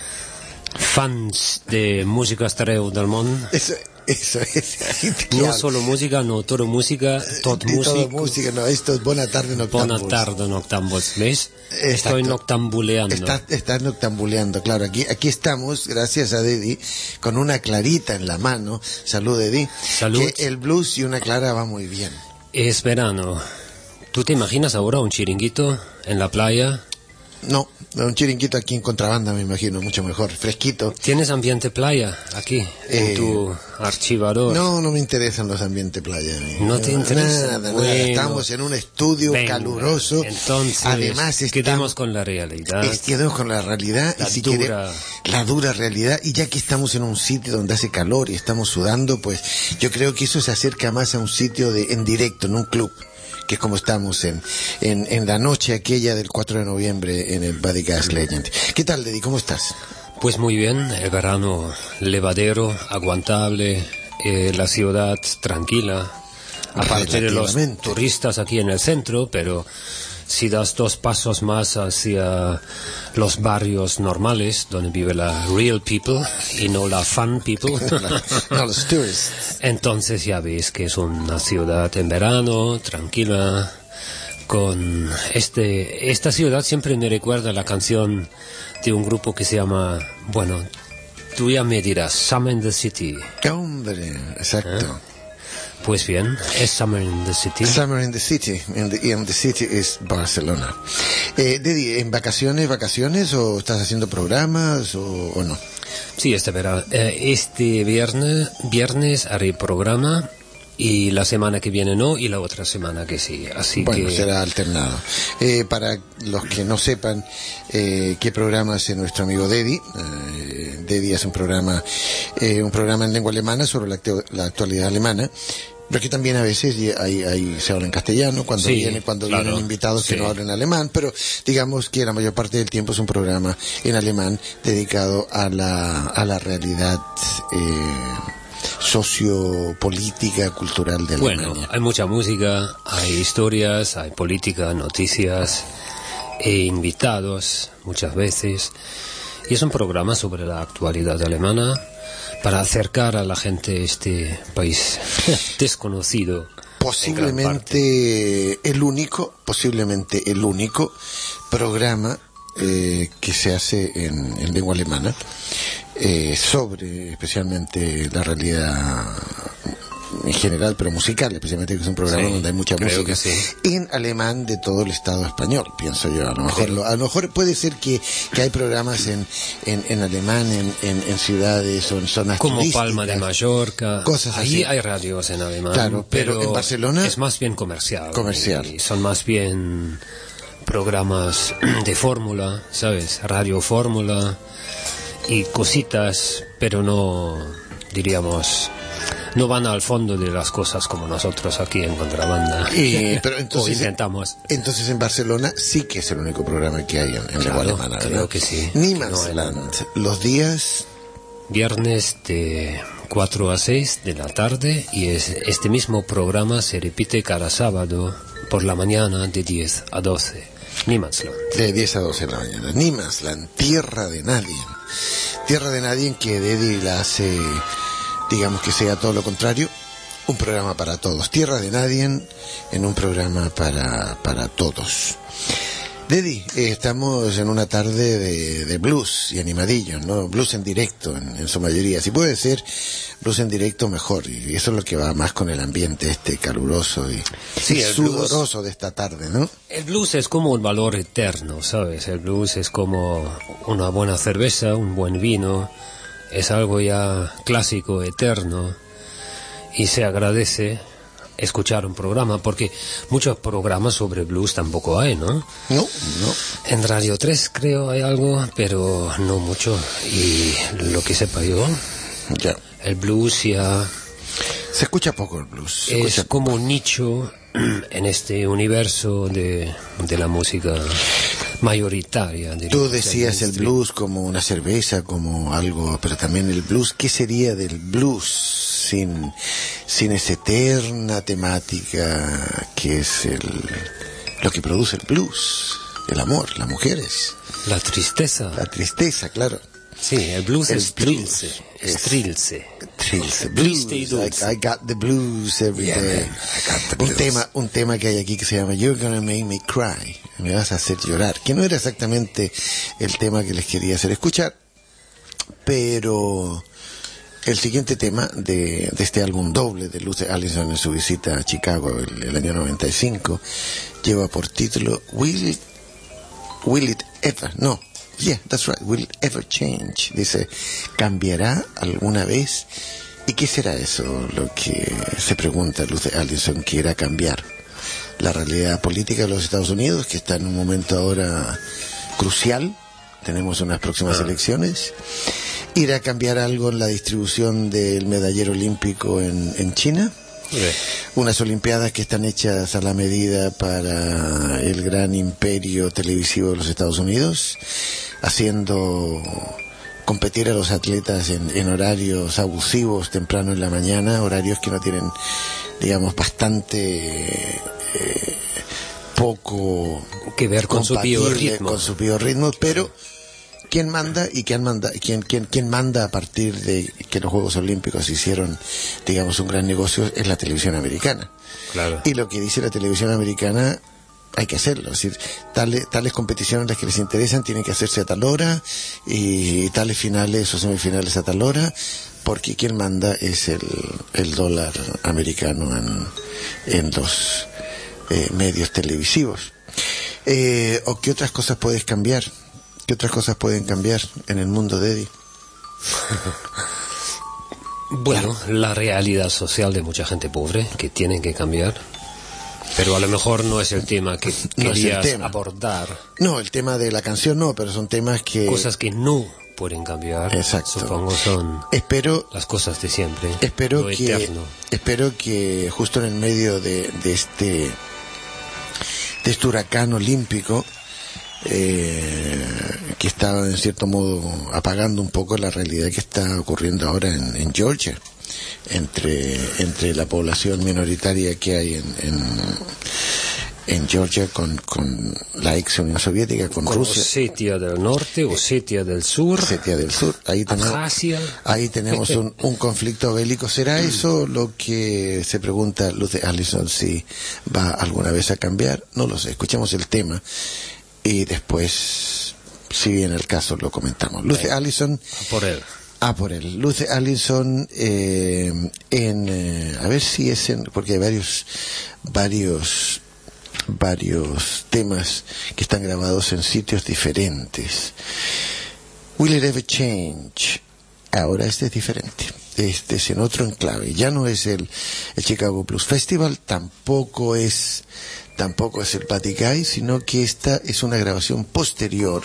fans de música estéreo del mundo. Eso es. No solo música, no, todo música, tot música. No, esto es Buena Tarde Noctambuls. Buena Tarde Noctambuls, ¿ves? Estoy noctambuleando. Estás noctambuleando, claro. Aquí estamos, gracias a Dedi, con una clarita en la mano. Salud, Dedi. Salud. Que el blues y una clara va muy bien. Es verano. ¿Tú te imaginas ahora un chiringuito en la playa? No, un chiringuito aquí en Contrabanda, me imagino, mucho mejor, fresquito. ¿Tienes ambiente playa aquí, en tu archivador? No me interesan los ambientes playa. ¿No te interesa? Nada. Estamos en un estudio caluroso. Entonces, además quedemos con la realidad. Quedemos con la realidad. La dura realidad. Y ya que estamos en un sitio donde hace calor y estamos sudando, pues yo creo que eso se acerca más a un sitio en directo, en un club, que es como estamos en la noche aquella del 4 de noviembre en el Buddy Guy's Legend. ¿Qué tal, Dedi? ¿Cómo estás? Pues muy bien, el verano levadero, aguantable, la ciudad tranquila, aparte de los turistas aquí en el centro, pero si das dos pasos más hacia los barrios normales, donde vive la real people y no la fun people, no los tourists, entonces ya ves que es una ciudad en verano, tranquila, con esta ciudad siempre me recuerda la canción de un grupo que se llama, bueno, tú ya me dirás, Summer in the City. Hombre, exacto. Pues bien, es Summer in the City. Summer in the City, and the city is Barcelona. Dedi, ¿en vacaciones o estás haciendo programas o no? Sí, este viernes haré programa, y la semana que viene no, y la otra semana que sí. Así bueno, que será alternado. Para los que no sepan qué programa hace nuestro amigo Dedi, Dedi hace un programa en lengua alemana sobre la actualidad alemana, pero que también a veces ahí se habla en castellano cuando vienen invitados que no hablan alemán, pero digamos que la mayor parte del tiempo es un programa en alemán dedicado a la realidad sociopolítica, cultural de Alemania. Bueno, hay mucha música, hay historias, hay política, noticias e invitados muchas veces, y es un programa sobre la actualidad alemana para acercar a la gente este país desconocido. Posiblemente el único programa que se hace en lengua alemana sobre especialmente la realidad en general, pero musical, especialmente, que es un programa donde hay mucha música en alemán de todo el Estado español, pienso yo. A lo mejor puede ser que hay programas en alemán en ciudades o en zonas como turísticas, Palma de Mallorca, cosas así. Ahí hay radios en alemán, claro, pero en Barcelona es más bien comercial. Y son más bien programas de fórmula, ¿sabes? Radio fórmula y cositas, pero no, diríamos, no van al fondo de las cosas como nosotros aquí en Contrabanda. Pero entonces, intentamos. Entonces en Barcelona sí que es el único programa que hay en lengua alemana, ¿verdad? Creo que sí. Niemandsland, los días viernes de 4 a 6 de la tarde, y este mismo programa se repite cada sábado por la mañana de 10 a 12. Niemandsland. De 10 a 12 de la mañana. Niemandsland, tierra de nadie. Tierra de nadie, que Dedi la hace, digamos que sea todo lo contrario, un programa para todos. Tierra de nadie en un programa para todos. Deddy, estamos en una tarde de blues y animadillos, ¿no? Blues en directo en su mayoría. Si puede ser blues en directo, mejor. Y eso es lo que va más con el ambiente caluroso y sudoroso blues de esta tarde, ¿no? El blues es como un valor eterno, ¿sabes? El blues es como una buena cerveza, un buen vino. Es algo ya clásico, eterno. Y se agradece escuchar un programa, porque muchos programas sobre blues tampoco hay, ¿no? No. En Radio 3 creo hay algo, pero no mucho. Y lo que sepa yo, ya. El blues ya... Se escucha poco el blues. Es como un nicho en este universo de la música mayoritaria. Tú decías el blues como una cerveza, como algo, pero también el blues, ¿qué sería del blues sin esa eterna temática que es lo que produce el blues? El amor, las mujeres. La tristeza. La tristeza, claro. Sí, el blues es trilce. Trilce. Blues. I got the blues every day. Un tema que hay aquí que se llama You're Gonna Make Me Cry. Me vas a hacer llorar. Que no era exactamente el tema que les quería hacer escuchar, pero el siguiente tema de este álbum doble de Luce Allison en su visita a Chicago el año 95 lleva por título Will It Ever? No. Yeah, that's right. Will it ever change? Dice, ¿cambiará alguna vez? ¿Y qué será eso? Lo que se pregunta Luce Allison, que irá a cambiar. La realidad política de los Estados Unidos, que está en un momento ahora crucial. Tenemos unas próximas elecciones. ¿Irá a cambiar algo en la distribución del medallero olímpico en China? Unas olimpiadas que están hechas a la medida para el gran imperio televisivo de los Estados Unidos, haciendo competir a los atletas en horarios abusivos temprano en la mañana, horarios que no tienen, digamos, bastante poco que ver con su biorritmo, pero ¿quién manda y quién manda a partir de que los Juegos Olímpicos hicieron, digamos, un gran negocio? Es la televisión americana. Claro. Y lo que dice la televisión americana hay que hacerlo. Es decir, tales competiciones las que les interesan tienen que hacerse a tal hora, y tales finales o semifinales a tal hora, porque quien manda es el dólar americano en los medios televisivos. ¿O qué otras cosas puedes cambiar? ¿Qué otras cosas pueden cambiar en el mundo de Eddie? Bueno, la realidad social de mucha gente pobre que tienen que cambiar. Pero a lo mejor no es el tema que querías abordar. No, el tema de la canción no, pero son temas que... Cosas que no pueden cambiar. Exacto. Supongo son las cosas de siempre. Espero eterno. que justo en el medio de este huracán olímpico, que está en cierto modo apagando un poco la realidad que está ocurriendo ahora en Georgia, entre la población minoritaria que hay en Georgia con la ex Unión Soviética, con Rusia. Osetia del Norte, Osetia del Sur. Osetia del Sur. Ahí tenemos un conflicto bélico. ¿Será eso lo que se pregunta Luce Allison, si va alguna vez a cambiar? No lo sé. Escuchemos el tema y después, si viene el caso, lo comentamos. Luce Allison. A por él. Luce Allison a ver si es porque hay varios temas que están grabados en sitios diferentes. Will It Ever Change? Ahora este es diferente. Este es en otro enclave. Ya no es el Chicago Blues Festival, tampoco es el Buddy Guy, sino que esta es una grabación posterior.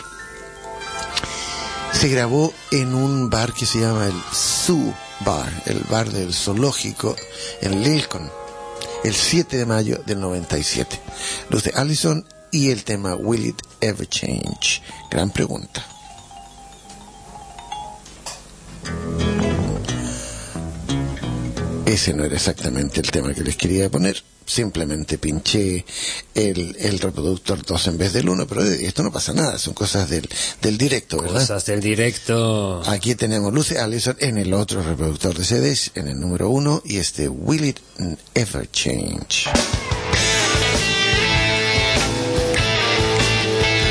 Se grabó en un bar que se llama el Zoo Bar, el bar del zoológico en Lincoln, el 7 de mayo del 97. Luce Allison y el tema Will It Ever Change? Gran pregunta. Ese no era exactamente el tema que les quería poner. Simplemente pinché el reproductor 2 en vez del 1, pero esto no pasa nada, son cosas del directo, ¿verdad? Cosas del directo. Aquí tenemos Luce Allison en el otro reproductor de CDs, en el número 1, y este Will It Ever Change?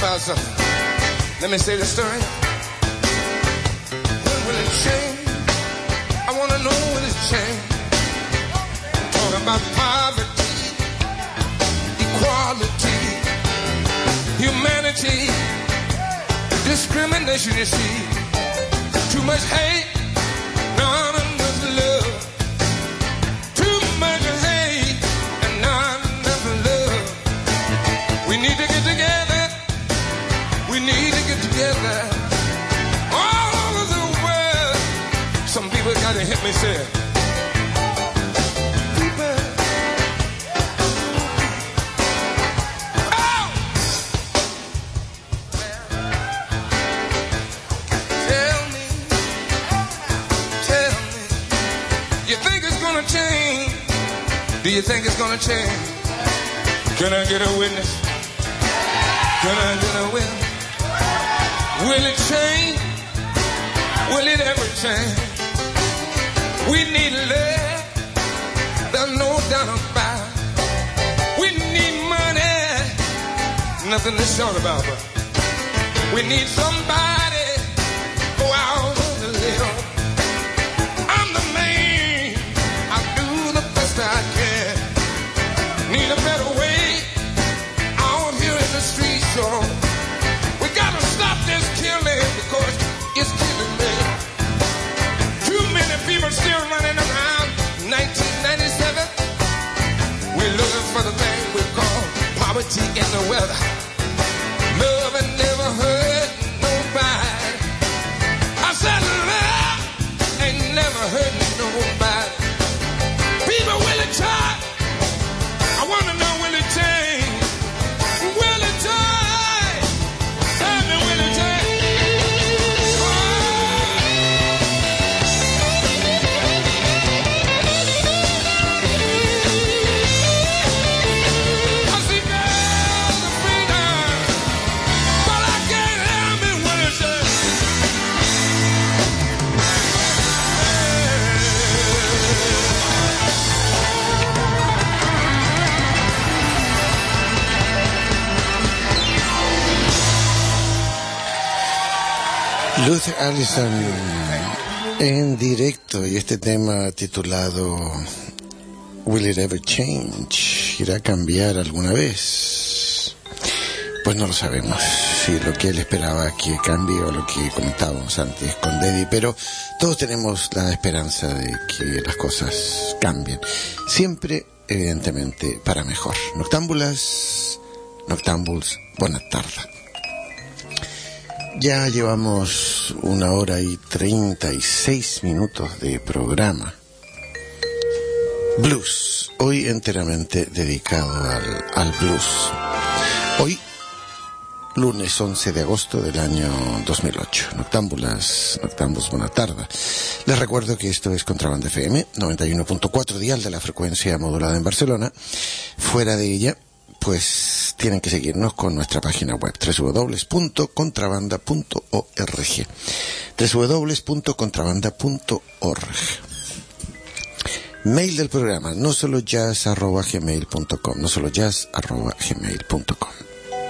about something. Let me say the story. When will it change? I want to know when it's changed. Talking about poverty, equality, humanity, discrimination, you see. Too much hate, not enough love. Too much hate and not enough love. We need to get together. We need to get together. All over the world. Some people gotta hit me, say it. Do you think it's gonna change? Can I get a witness? Can I get a witness? Will it change? Will it ever change? We need love, there's no doubt about it. We need money, nothing to shout about, but we need somebody go out on the limb. I'm the man, I do the best I can. Need a better way out here in the street, so we gotta stop this killing because it's killing me. Too many people still running around. 1997, we're looking for the thing we call poverty in the weather. Love had never hurt nobody. I said love ain't never hurt nobody. People will try. I wanna know, will it change? Will it change? Tell me, will it change? I see girls of freedom, but I can't help it, will it change? Luther Allison en directo, y este tema titulado Will It Ever Change? ¿Irá a cambiar alguna vez? Pues no lo sabemos, si lo que él esperaba que cambie o lo que comentábamos antes con Deddy, pero todos tenemos la esperanza de que las cosas cambien, siempre evidentemente para mejor. Noctámbulas, noctámbuls, buenas tardes. Ya llevamos 1 hora y 36 minutos de programa. Blues, hoy enteramente dedicado al blues. Hoy, lunes 11 de agosto del año 2008. Noctámbulas, noctámbuls, buena tarde. Les recuerdo que esto es Contrabanda FM, 91.4 dial de la frecuencia modulada en Barcelona. Fuera de ella, pues tienen que seguirnos con nuestra página web www.contrabanda.org www.contrabanda.org. Mail del programa nosolojazz@gmail.com nosolojazz@gmail.com.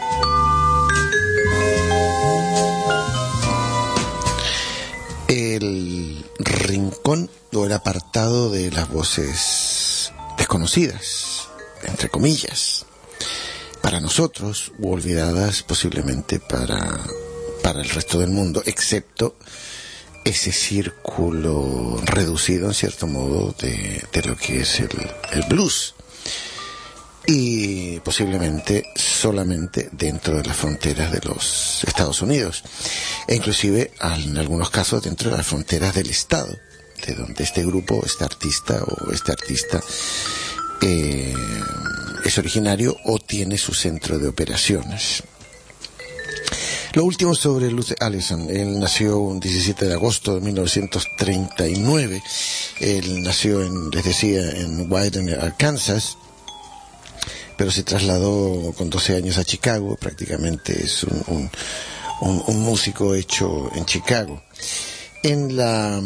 El rincón o el apartado de las voces desconocidas, entre comillas, para nosotros, u olvidadas posiblemente para el resto del mundo, excepto ese círculo reducido en cierto modo de lo que es el blues, y posiblemente solamente dentro de las fronteras de los Estados Unidos, e inclusive en algunos casos dentro de las fronteras del estado de donde este grupo, este artista es originario o tiene su centro de operaciones. Lo último sobre Luther Allison. Él nació un 17 de agosto de 1939. Él nació les decía, en Wyden, Arkansas, pero se trasladó con 12 años a Chicago. Prácticamente es un músico hecho en Chicago. En la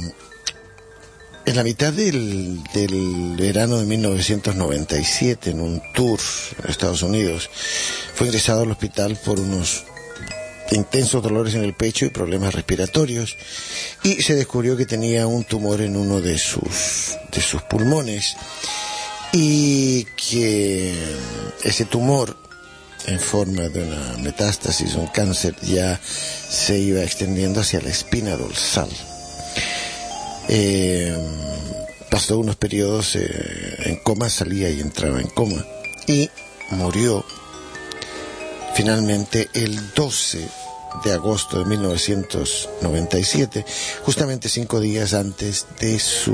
mitad del verano de 1997, en un tour en Estados Unidos, fue ingresado al hospital por unos intensos dolores en el pecho y problemas respiratorios, y se descubrió que tenía un tumor en uno de sus pulmones, y que ese tumor, en forma de una metástasis, un cáncer, ya se iba extendiendo hacia la espina dorsal. Pasó unos periodos en coma, salía y entraba en coma, y murió finalmente el 12 de agosto de 1997, justamente 5 días antes de su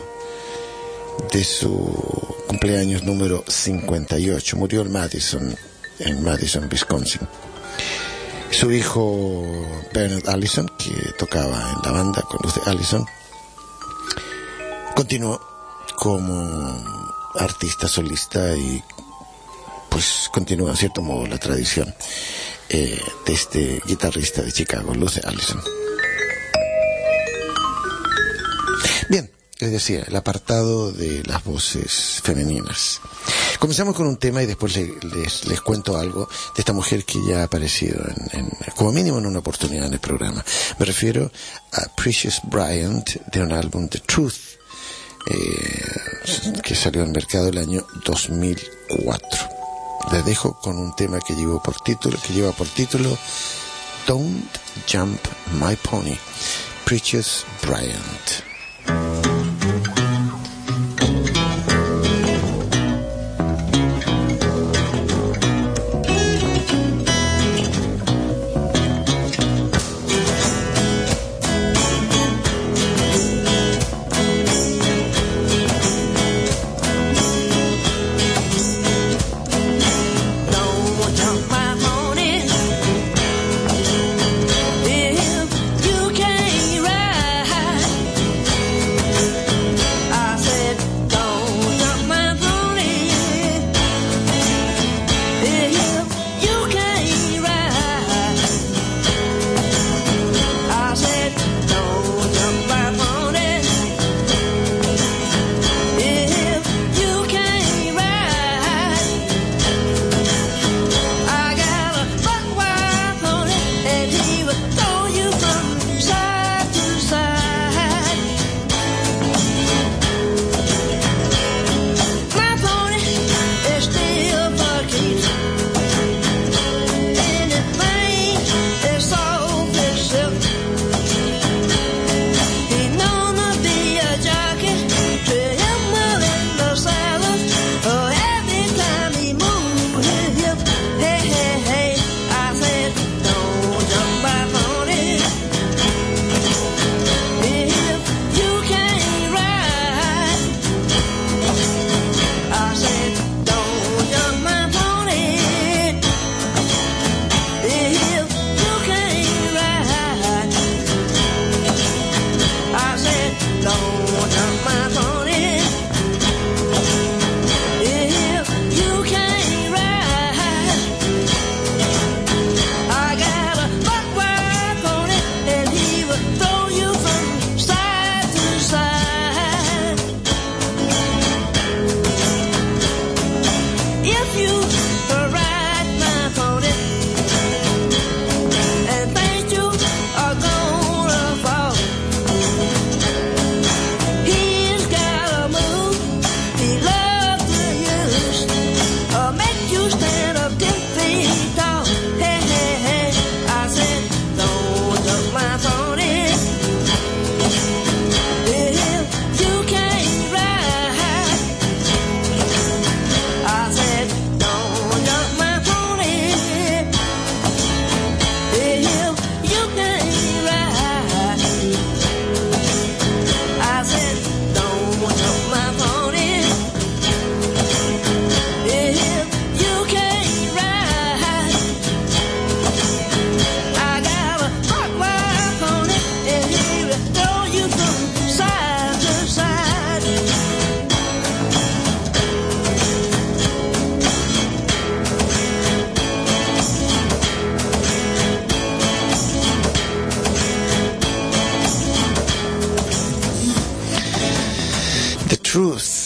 cumpleaños número 58. Murió en Madison, Wisconsin. Su hijo Bernard Allison, que tocaba en la banda con Luther Allison, continuó como artista solista y pues continúa en cierto modo la tradición de este guitarrista de Chicago, Luther Allison. Bien, les decía, el apartado de las voces femeninas. Comenzamos con un tema y después les cuento algo de esta mujer que ya ha aparecido como mínimo en una oportunidad en el programa. Me refiero a Precious Bryant, de un álbum The Truth, que salió al mercado el año 2004. Les dejo con un tema que lleva por título Don't Jump My Pony, Precious Bryant. If you can't ride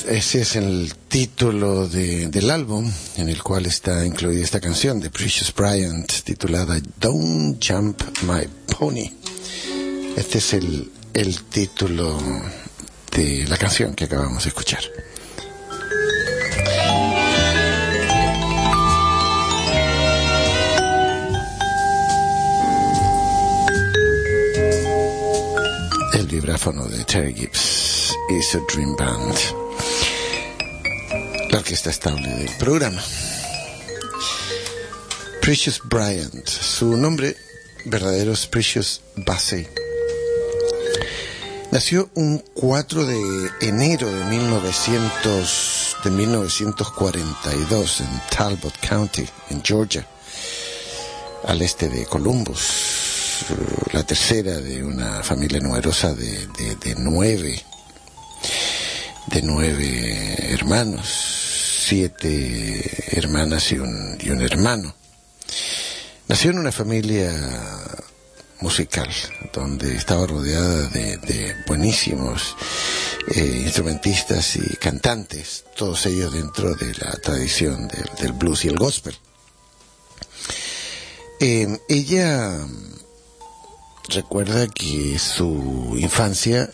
Ese es el título del álbum en el cual está incluida esta canción de Precious Bryant titulada Don't Jump My Pony. Este es el título de la canción que acabamos de escuchar. El vibráfono de Terry Gibbs is a Dream Band, la orquesta estable del programa. Precious Bryant, su nombre verdadero es Precious Bassey. Nació un 4 de enero de 1942 en Talbot County, en Georgia, al este de Columbus. La tercera de una familia numerosa de nueve hermanos, 7 hermanas y un hermano. Nació en una familia musical donde estaba rodeada de buenísimos instrumentistas y cantantes, todos ellos dentro de la tradición del blues y el gospel. Ella recuerda que su infancia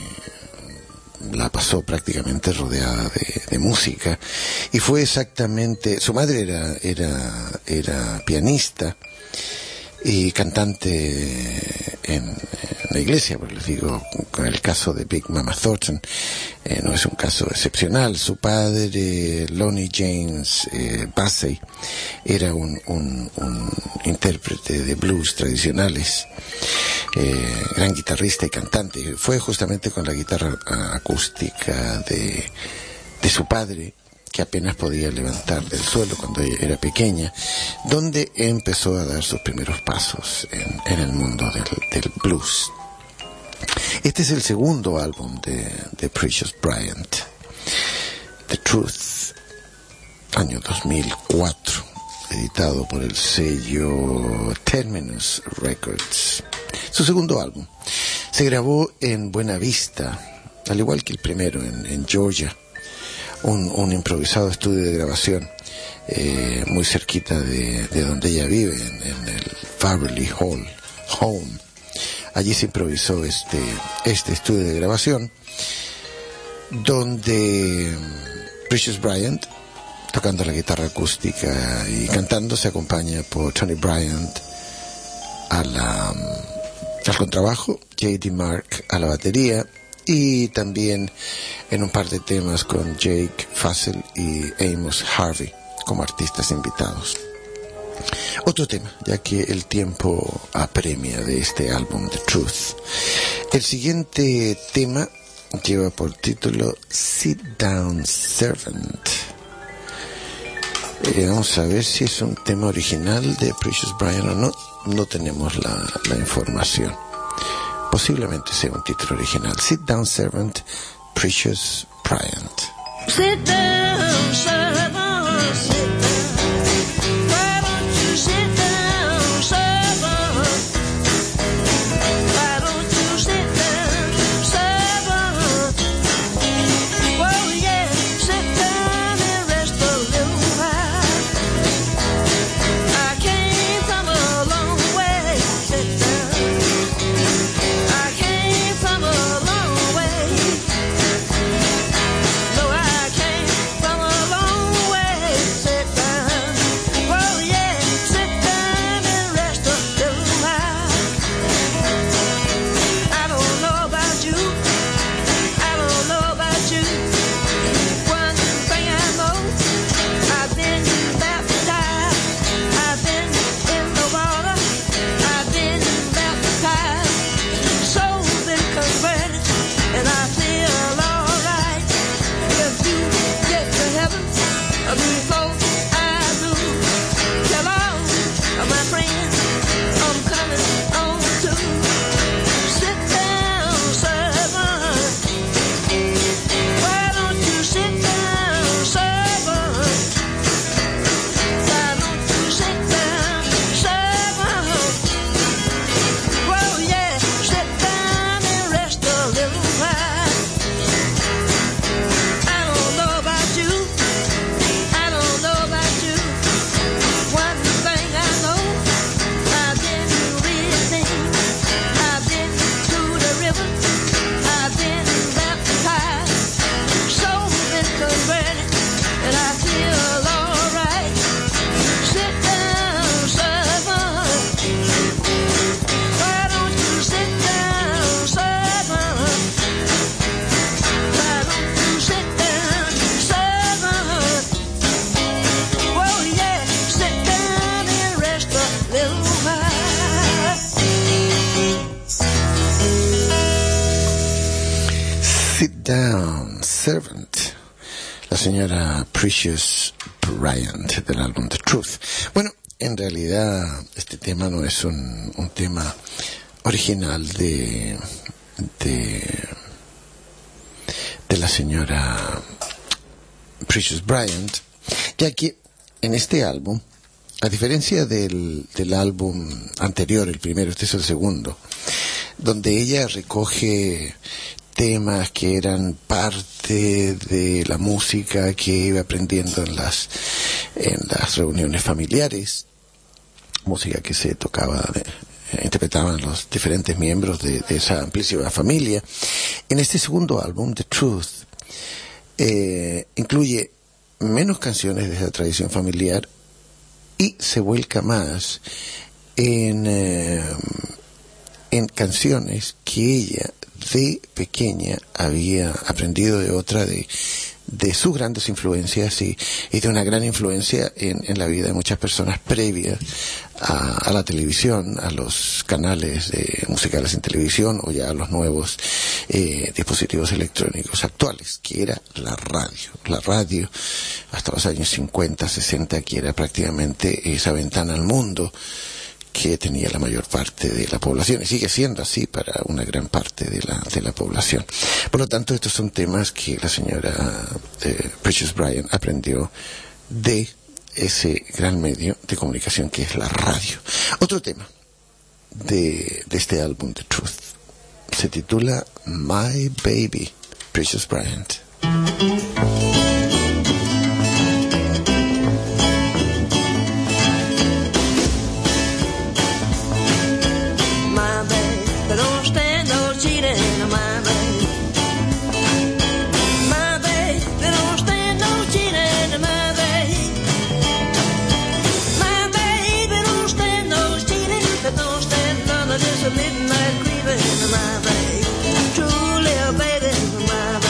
la pasó prácticamente rodeada de música, y fue exactamente, su madre era pianista y cantante en la iglesia, porque les digo, con el caso de Big Mama Thornton, no es un caso excepcional. Su padre, Lonnie James Bassey, era un intérprete de blues tradicionales, gran guitarrista y cantante. Fue justamente con la guitarra acústica de su padre, que apenas podía levantar del suelo cuando ella era pequeña, donde empezó a dar sus primeros pasos en el mundo del blues. Este es el segundo álbum de Precious Bryant, The Truth, año 2004, editado por el sello Terminus Records. Su segundo álbum se grabó en Buena Vista, al igual que el primero en Georgia, un improvisado estudio de grabación muy cerquita de donde ella vive, en el Faverly Hall Home. Allí se improvisó este estudio de grabación, donde Precious Bryant, tocando la guitarra acústica y cantando, se acompaña por Tony Bryant al contrabajo, J.D. Mark a la batería, y también en un par de temas con Jake Fussell y Amos Harvey como artistas invitados. Otro tema, ya que el tiempo apremia, de este álbum The Truth. El siguiente tema lleva por título Sit Down Servant. Vamos a ver si es un tema original de Precious Bryant o no. No tenemos la información. Posiblemente sea un título original. Sit Down Servant, Precious Bryant. Sit down, servant, sit down. Why don't you sit down, servant? Why don't you sit down, servant? Oh yeah, sit down and rest a little while. I came from a long way, sit down. I came from a long way. No, I came from a long Down Servant, la señora Precious Bryant, del álbum The Truth. Bueno, en realidad este tema no es un tema original de la señora Precious Bryant, ya que en este álbum, a diferencia del álbum anterior, el primero, este es el segundo, donde ella recoge temas que eran parte de la música que iba aprendiendo en las reuniones familiares, música que se tocaba, interpretaban los diferentes miembros de esa amplísima familia. En este segundo álbum, The Truth, incluye menos canciones de esa tradición familiar y se vuelca más en canciones que ella de pequeña había aprendido de otra de sus grandes influencias y de una gran influencia en la vida de muchas personas previas a la televisión, a los canales musicales en televisión o ya a los nuevos dispositivos electrónicos actuales, que era la radio. La radio, hasta los años 50, 60, que era prácticamente esa ventana al mundo que tenía la mayor parte de la población, y sigue siendo así para una gran parte de la población. Por lo tanto, estos son temas que la señora Precious Bryant aprendió de ese gran medio de comunicación que es la radio. Otro tema de este álbum, The Truth, se titula My Baby, Precious Bryant. Midnight creeping, my babe. Truly, baby, my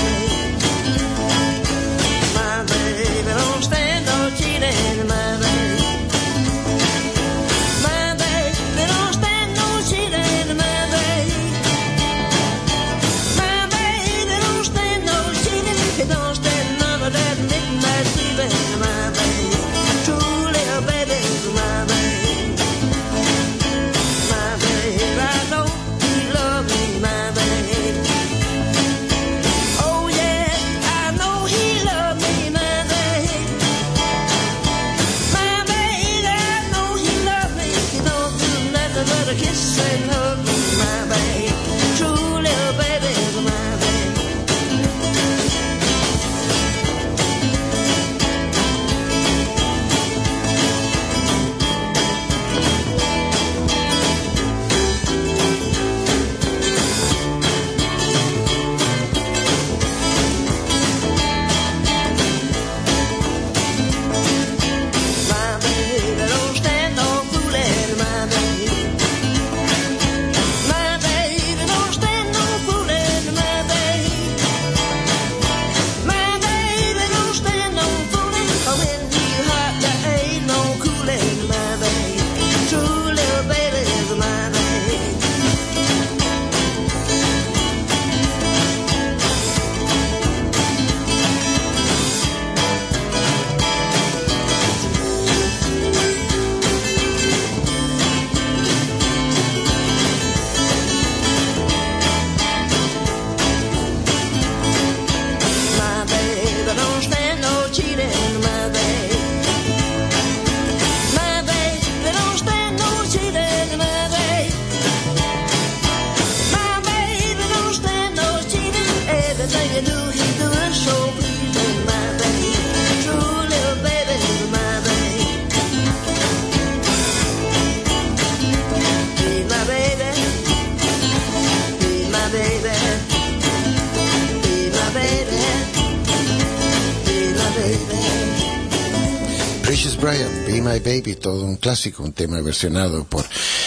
Precious Bryant, Be My Baby, todo un clásico, un tema versionado por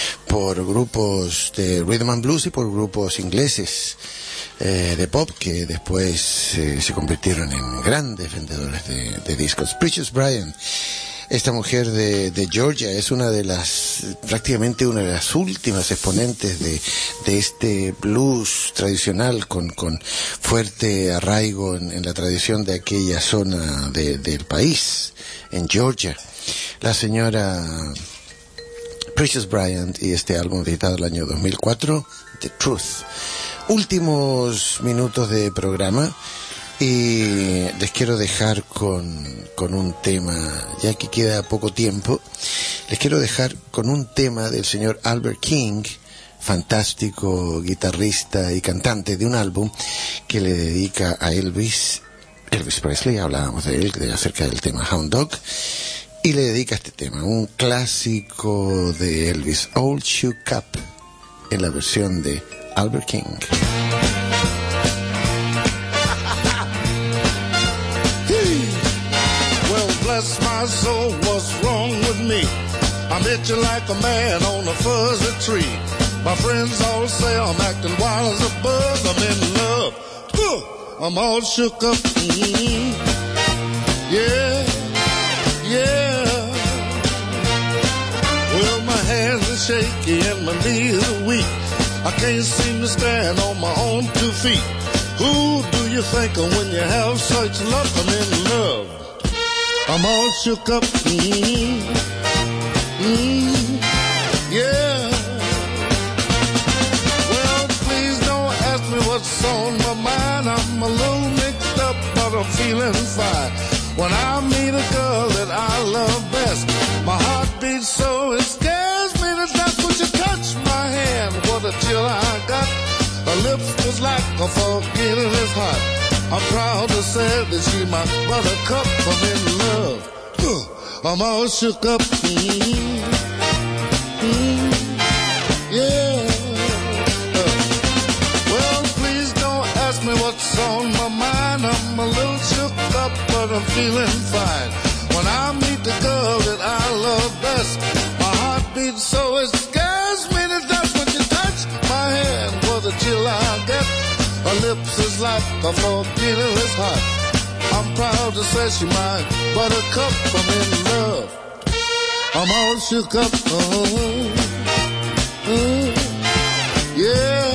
grupos de rhythm and blues y por grupos ingleses de pop que después se convirtieron en grandes vendedores de discos. Precious Bryant. Esta mujer de Georgia es prácticamente una de las últimas exponentes de este blues tradicional con fuerte arraigo en la tradición de aquella zona del país, en Georgia. La señora Precious Bryant y este álbum editado el año 2004, The Truth. Últimos minutos de programa. Y les quiero dejar con un tema, ya que queda poco tiempo, les quiero dejar con un tema del señor Albert King, fantástico guitarrista y cantante, de un álbum que le dedica a Elvis Presley. Hablábamos de él, acerca del tema Hound Dog, y le dedica este tema, un clásico de Elvis, Old Shoe Cup, en la versión de Albert King. Bless my soul, what's wrong with me? I'm itching like a man on a fuzzy tree. My friends all say I'm acting wild as a bug. I'm in love. I'm all shook up. Mm-hmm. Yeah, yeah. Well, my hands are shaky and my knees are weak. I can't seem to stand on my own 2 feet. Who do you think of when you have such luck? I'm in love. I'm all shook up, yeah. Well, please don't ask me what's on my mind. I'm a little mixed up, but I'm feeling fine. When I meet a girl that I love best, my heart beats so it scares me to death. Would you touch my hand? What a chill I got. Her lips was like a forgetting hot. I'm proud to say that she's my buttercup. I'm in love. I'm all shook up. Yeah. Well, please don't ask me what's on my mind. I'm a little shook up, but I'm feeling fine. When I meet the girl that I love best, my heart beats so it scares me to death. When you touch my hand, what a chill I get. Her lips is like a forgetting hot. I'm proud to say she mine, buttercup, I'm in love. I'm all shook up, yeah.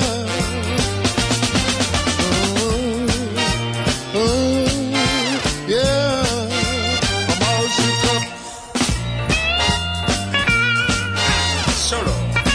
Yeah, I'm all shook up. Solo.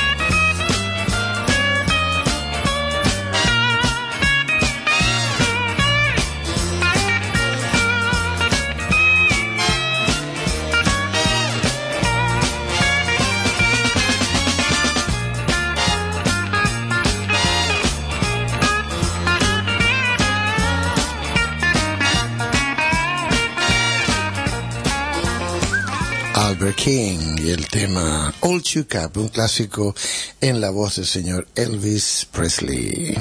Albert King y el tema Old Shoe Cup, un clásico en la voz del señor Elvis Presley.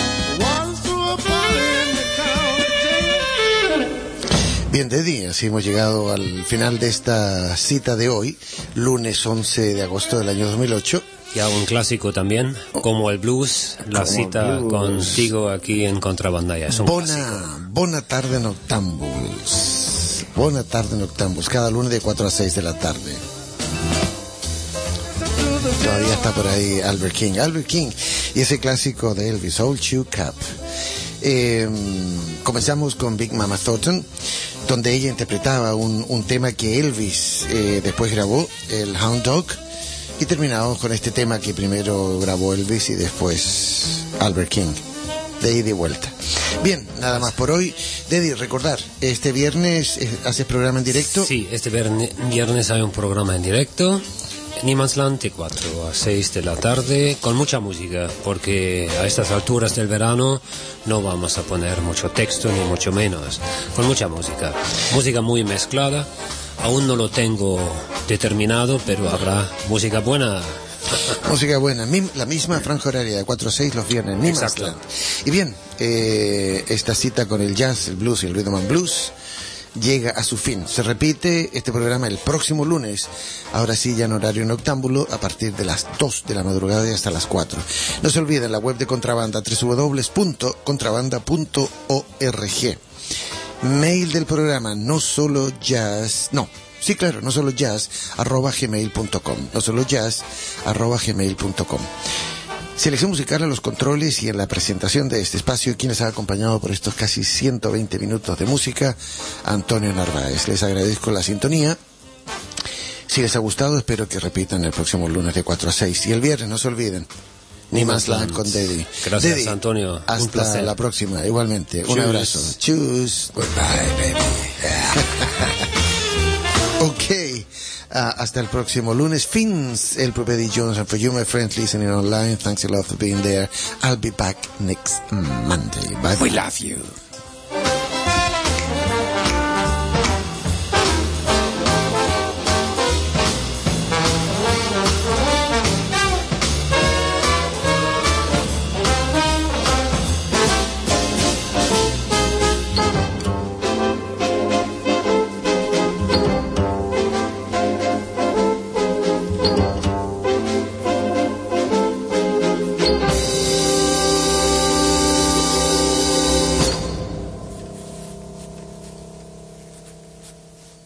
Bien, Deddy, así hemos llegado al final de esta cita de hoy, lunes 11 de agosto del año 2008. Ya un clásico también, como el blues, la cita contigo aquí en Contrabanda. Ya es un Buena tarde Noctambuls. Buena tarde Noctambuls, cada lunes de 4 a 6 de la tarde. Todavía está por ahí Albert King y ese clásico de Elvis, Old Shoe Cup. Comenzamos con Big Mama Thornton, donde ella interpretaba un tema que Elvis después grabó, el Hound Dog, y terminamos con este tema que primero grabó Elvis y después Albert King, de ida y vuelta. Bien, nada más por hoy. Deddy, recordar, este viernes haces programa en directo. Sí, este viernes hay un programa en directo, Niemandsland, de 4 a 6 de la tarde, con mucha música, porque a estas alturas del verano no vamos a poner mucho texto, ni mucho menos, con mucha música. Música muy mezclada, aún no lo tengo determinado, pero habrá música buena. Música buena, la misma franja horaria de 4 a 6 los viernes, Niemandsland. Y bien, esta cita con el jazz, el blues y el rhythm and blues llega a su fin. Se repite este programa el próximo lunes, ahora sí ya en horario noctámbulo, a partir de las 2 de la madrugada y hasta las 4. No se olviden la web de Contrabanda, www.contrabanda.org. Mail del programa, no solo jazz, no, Sí, claro, no solo jazz, @gmail.com. No solo jazz, @gmail.com. Selección musical a los controles y en la presentación de este espacio, quienes han acompañado por estos casi 120 minutos de música, Antonio Narváez. Les agradezco la sintonía. Si les ha gustado, espero que repitan el próximo lunes de 4 a 6. Y el viernes, no se olviden, Ni Man's Land con Deddy. Gracias, Deddy, Antonio. hasta un placer. la próxima, igualmente. Un abrazo. Choose. Goodbye, baby. Ok. Hasta el próximo lunes. Fins el propio Jones. And for you, my friends, listening online, thanks a lot for being there. I'll be back next Monday. Bye. We love you.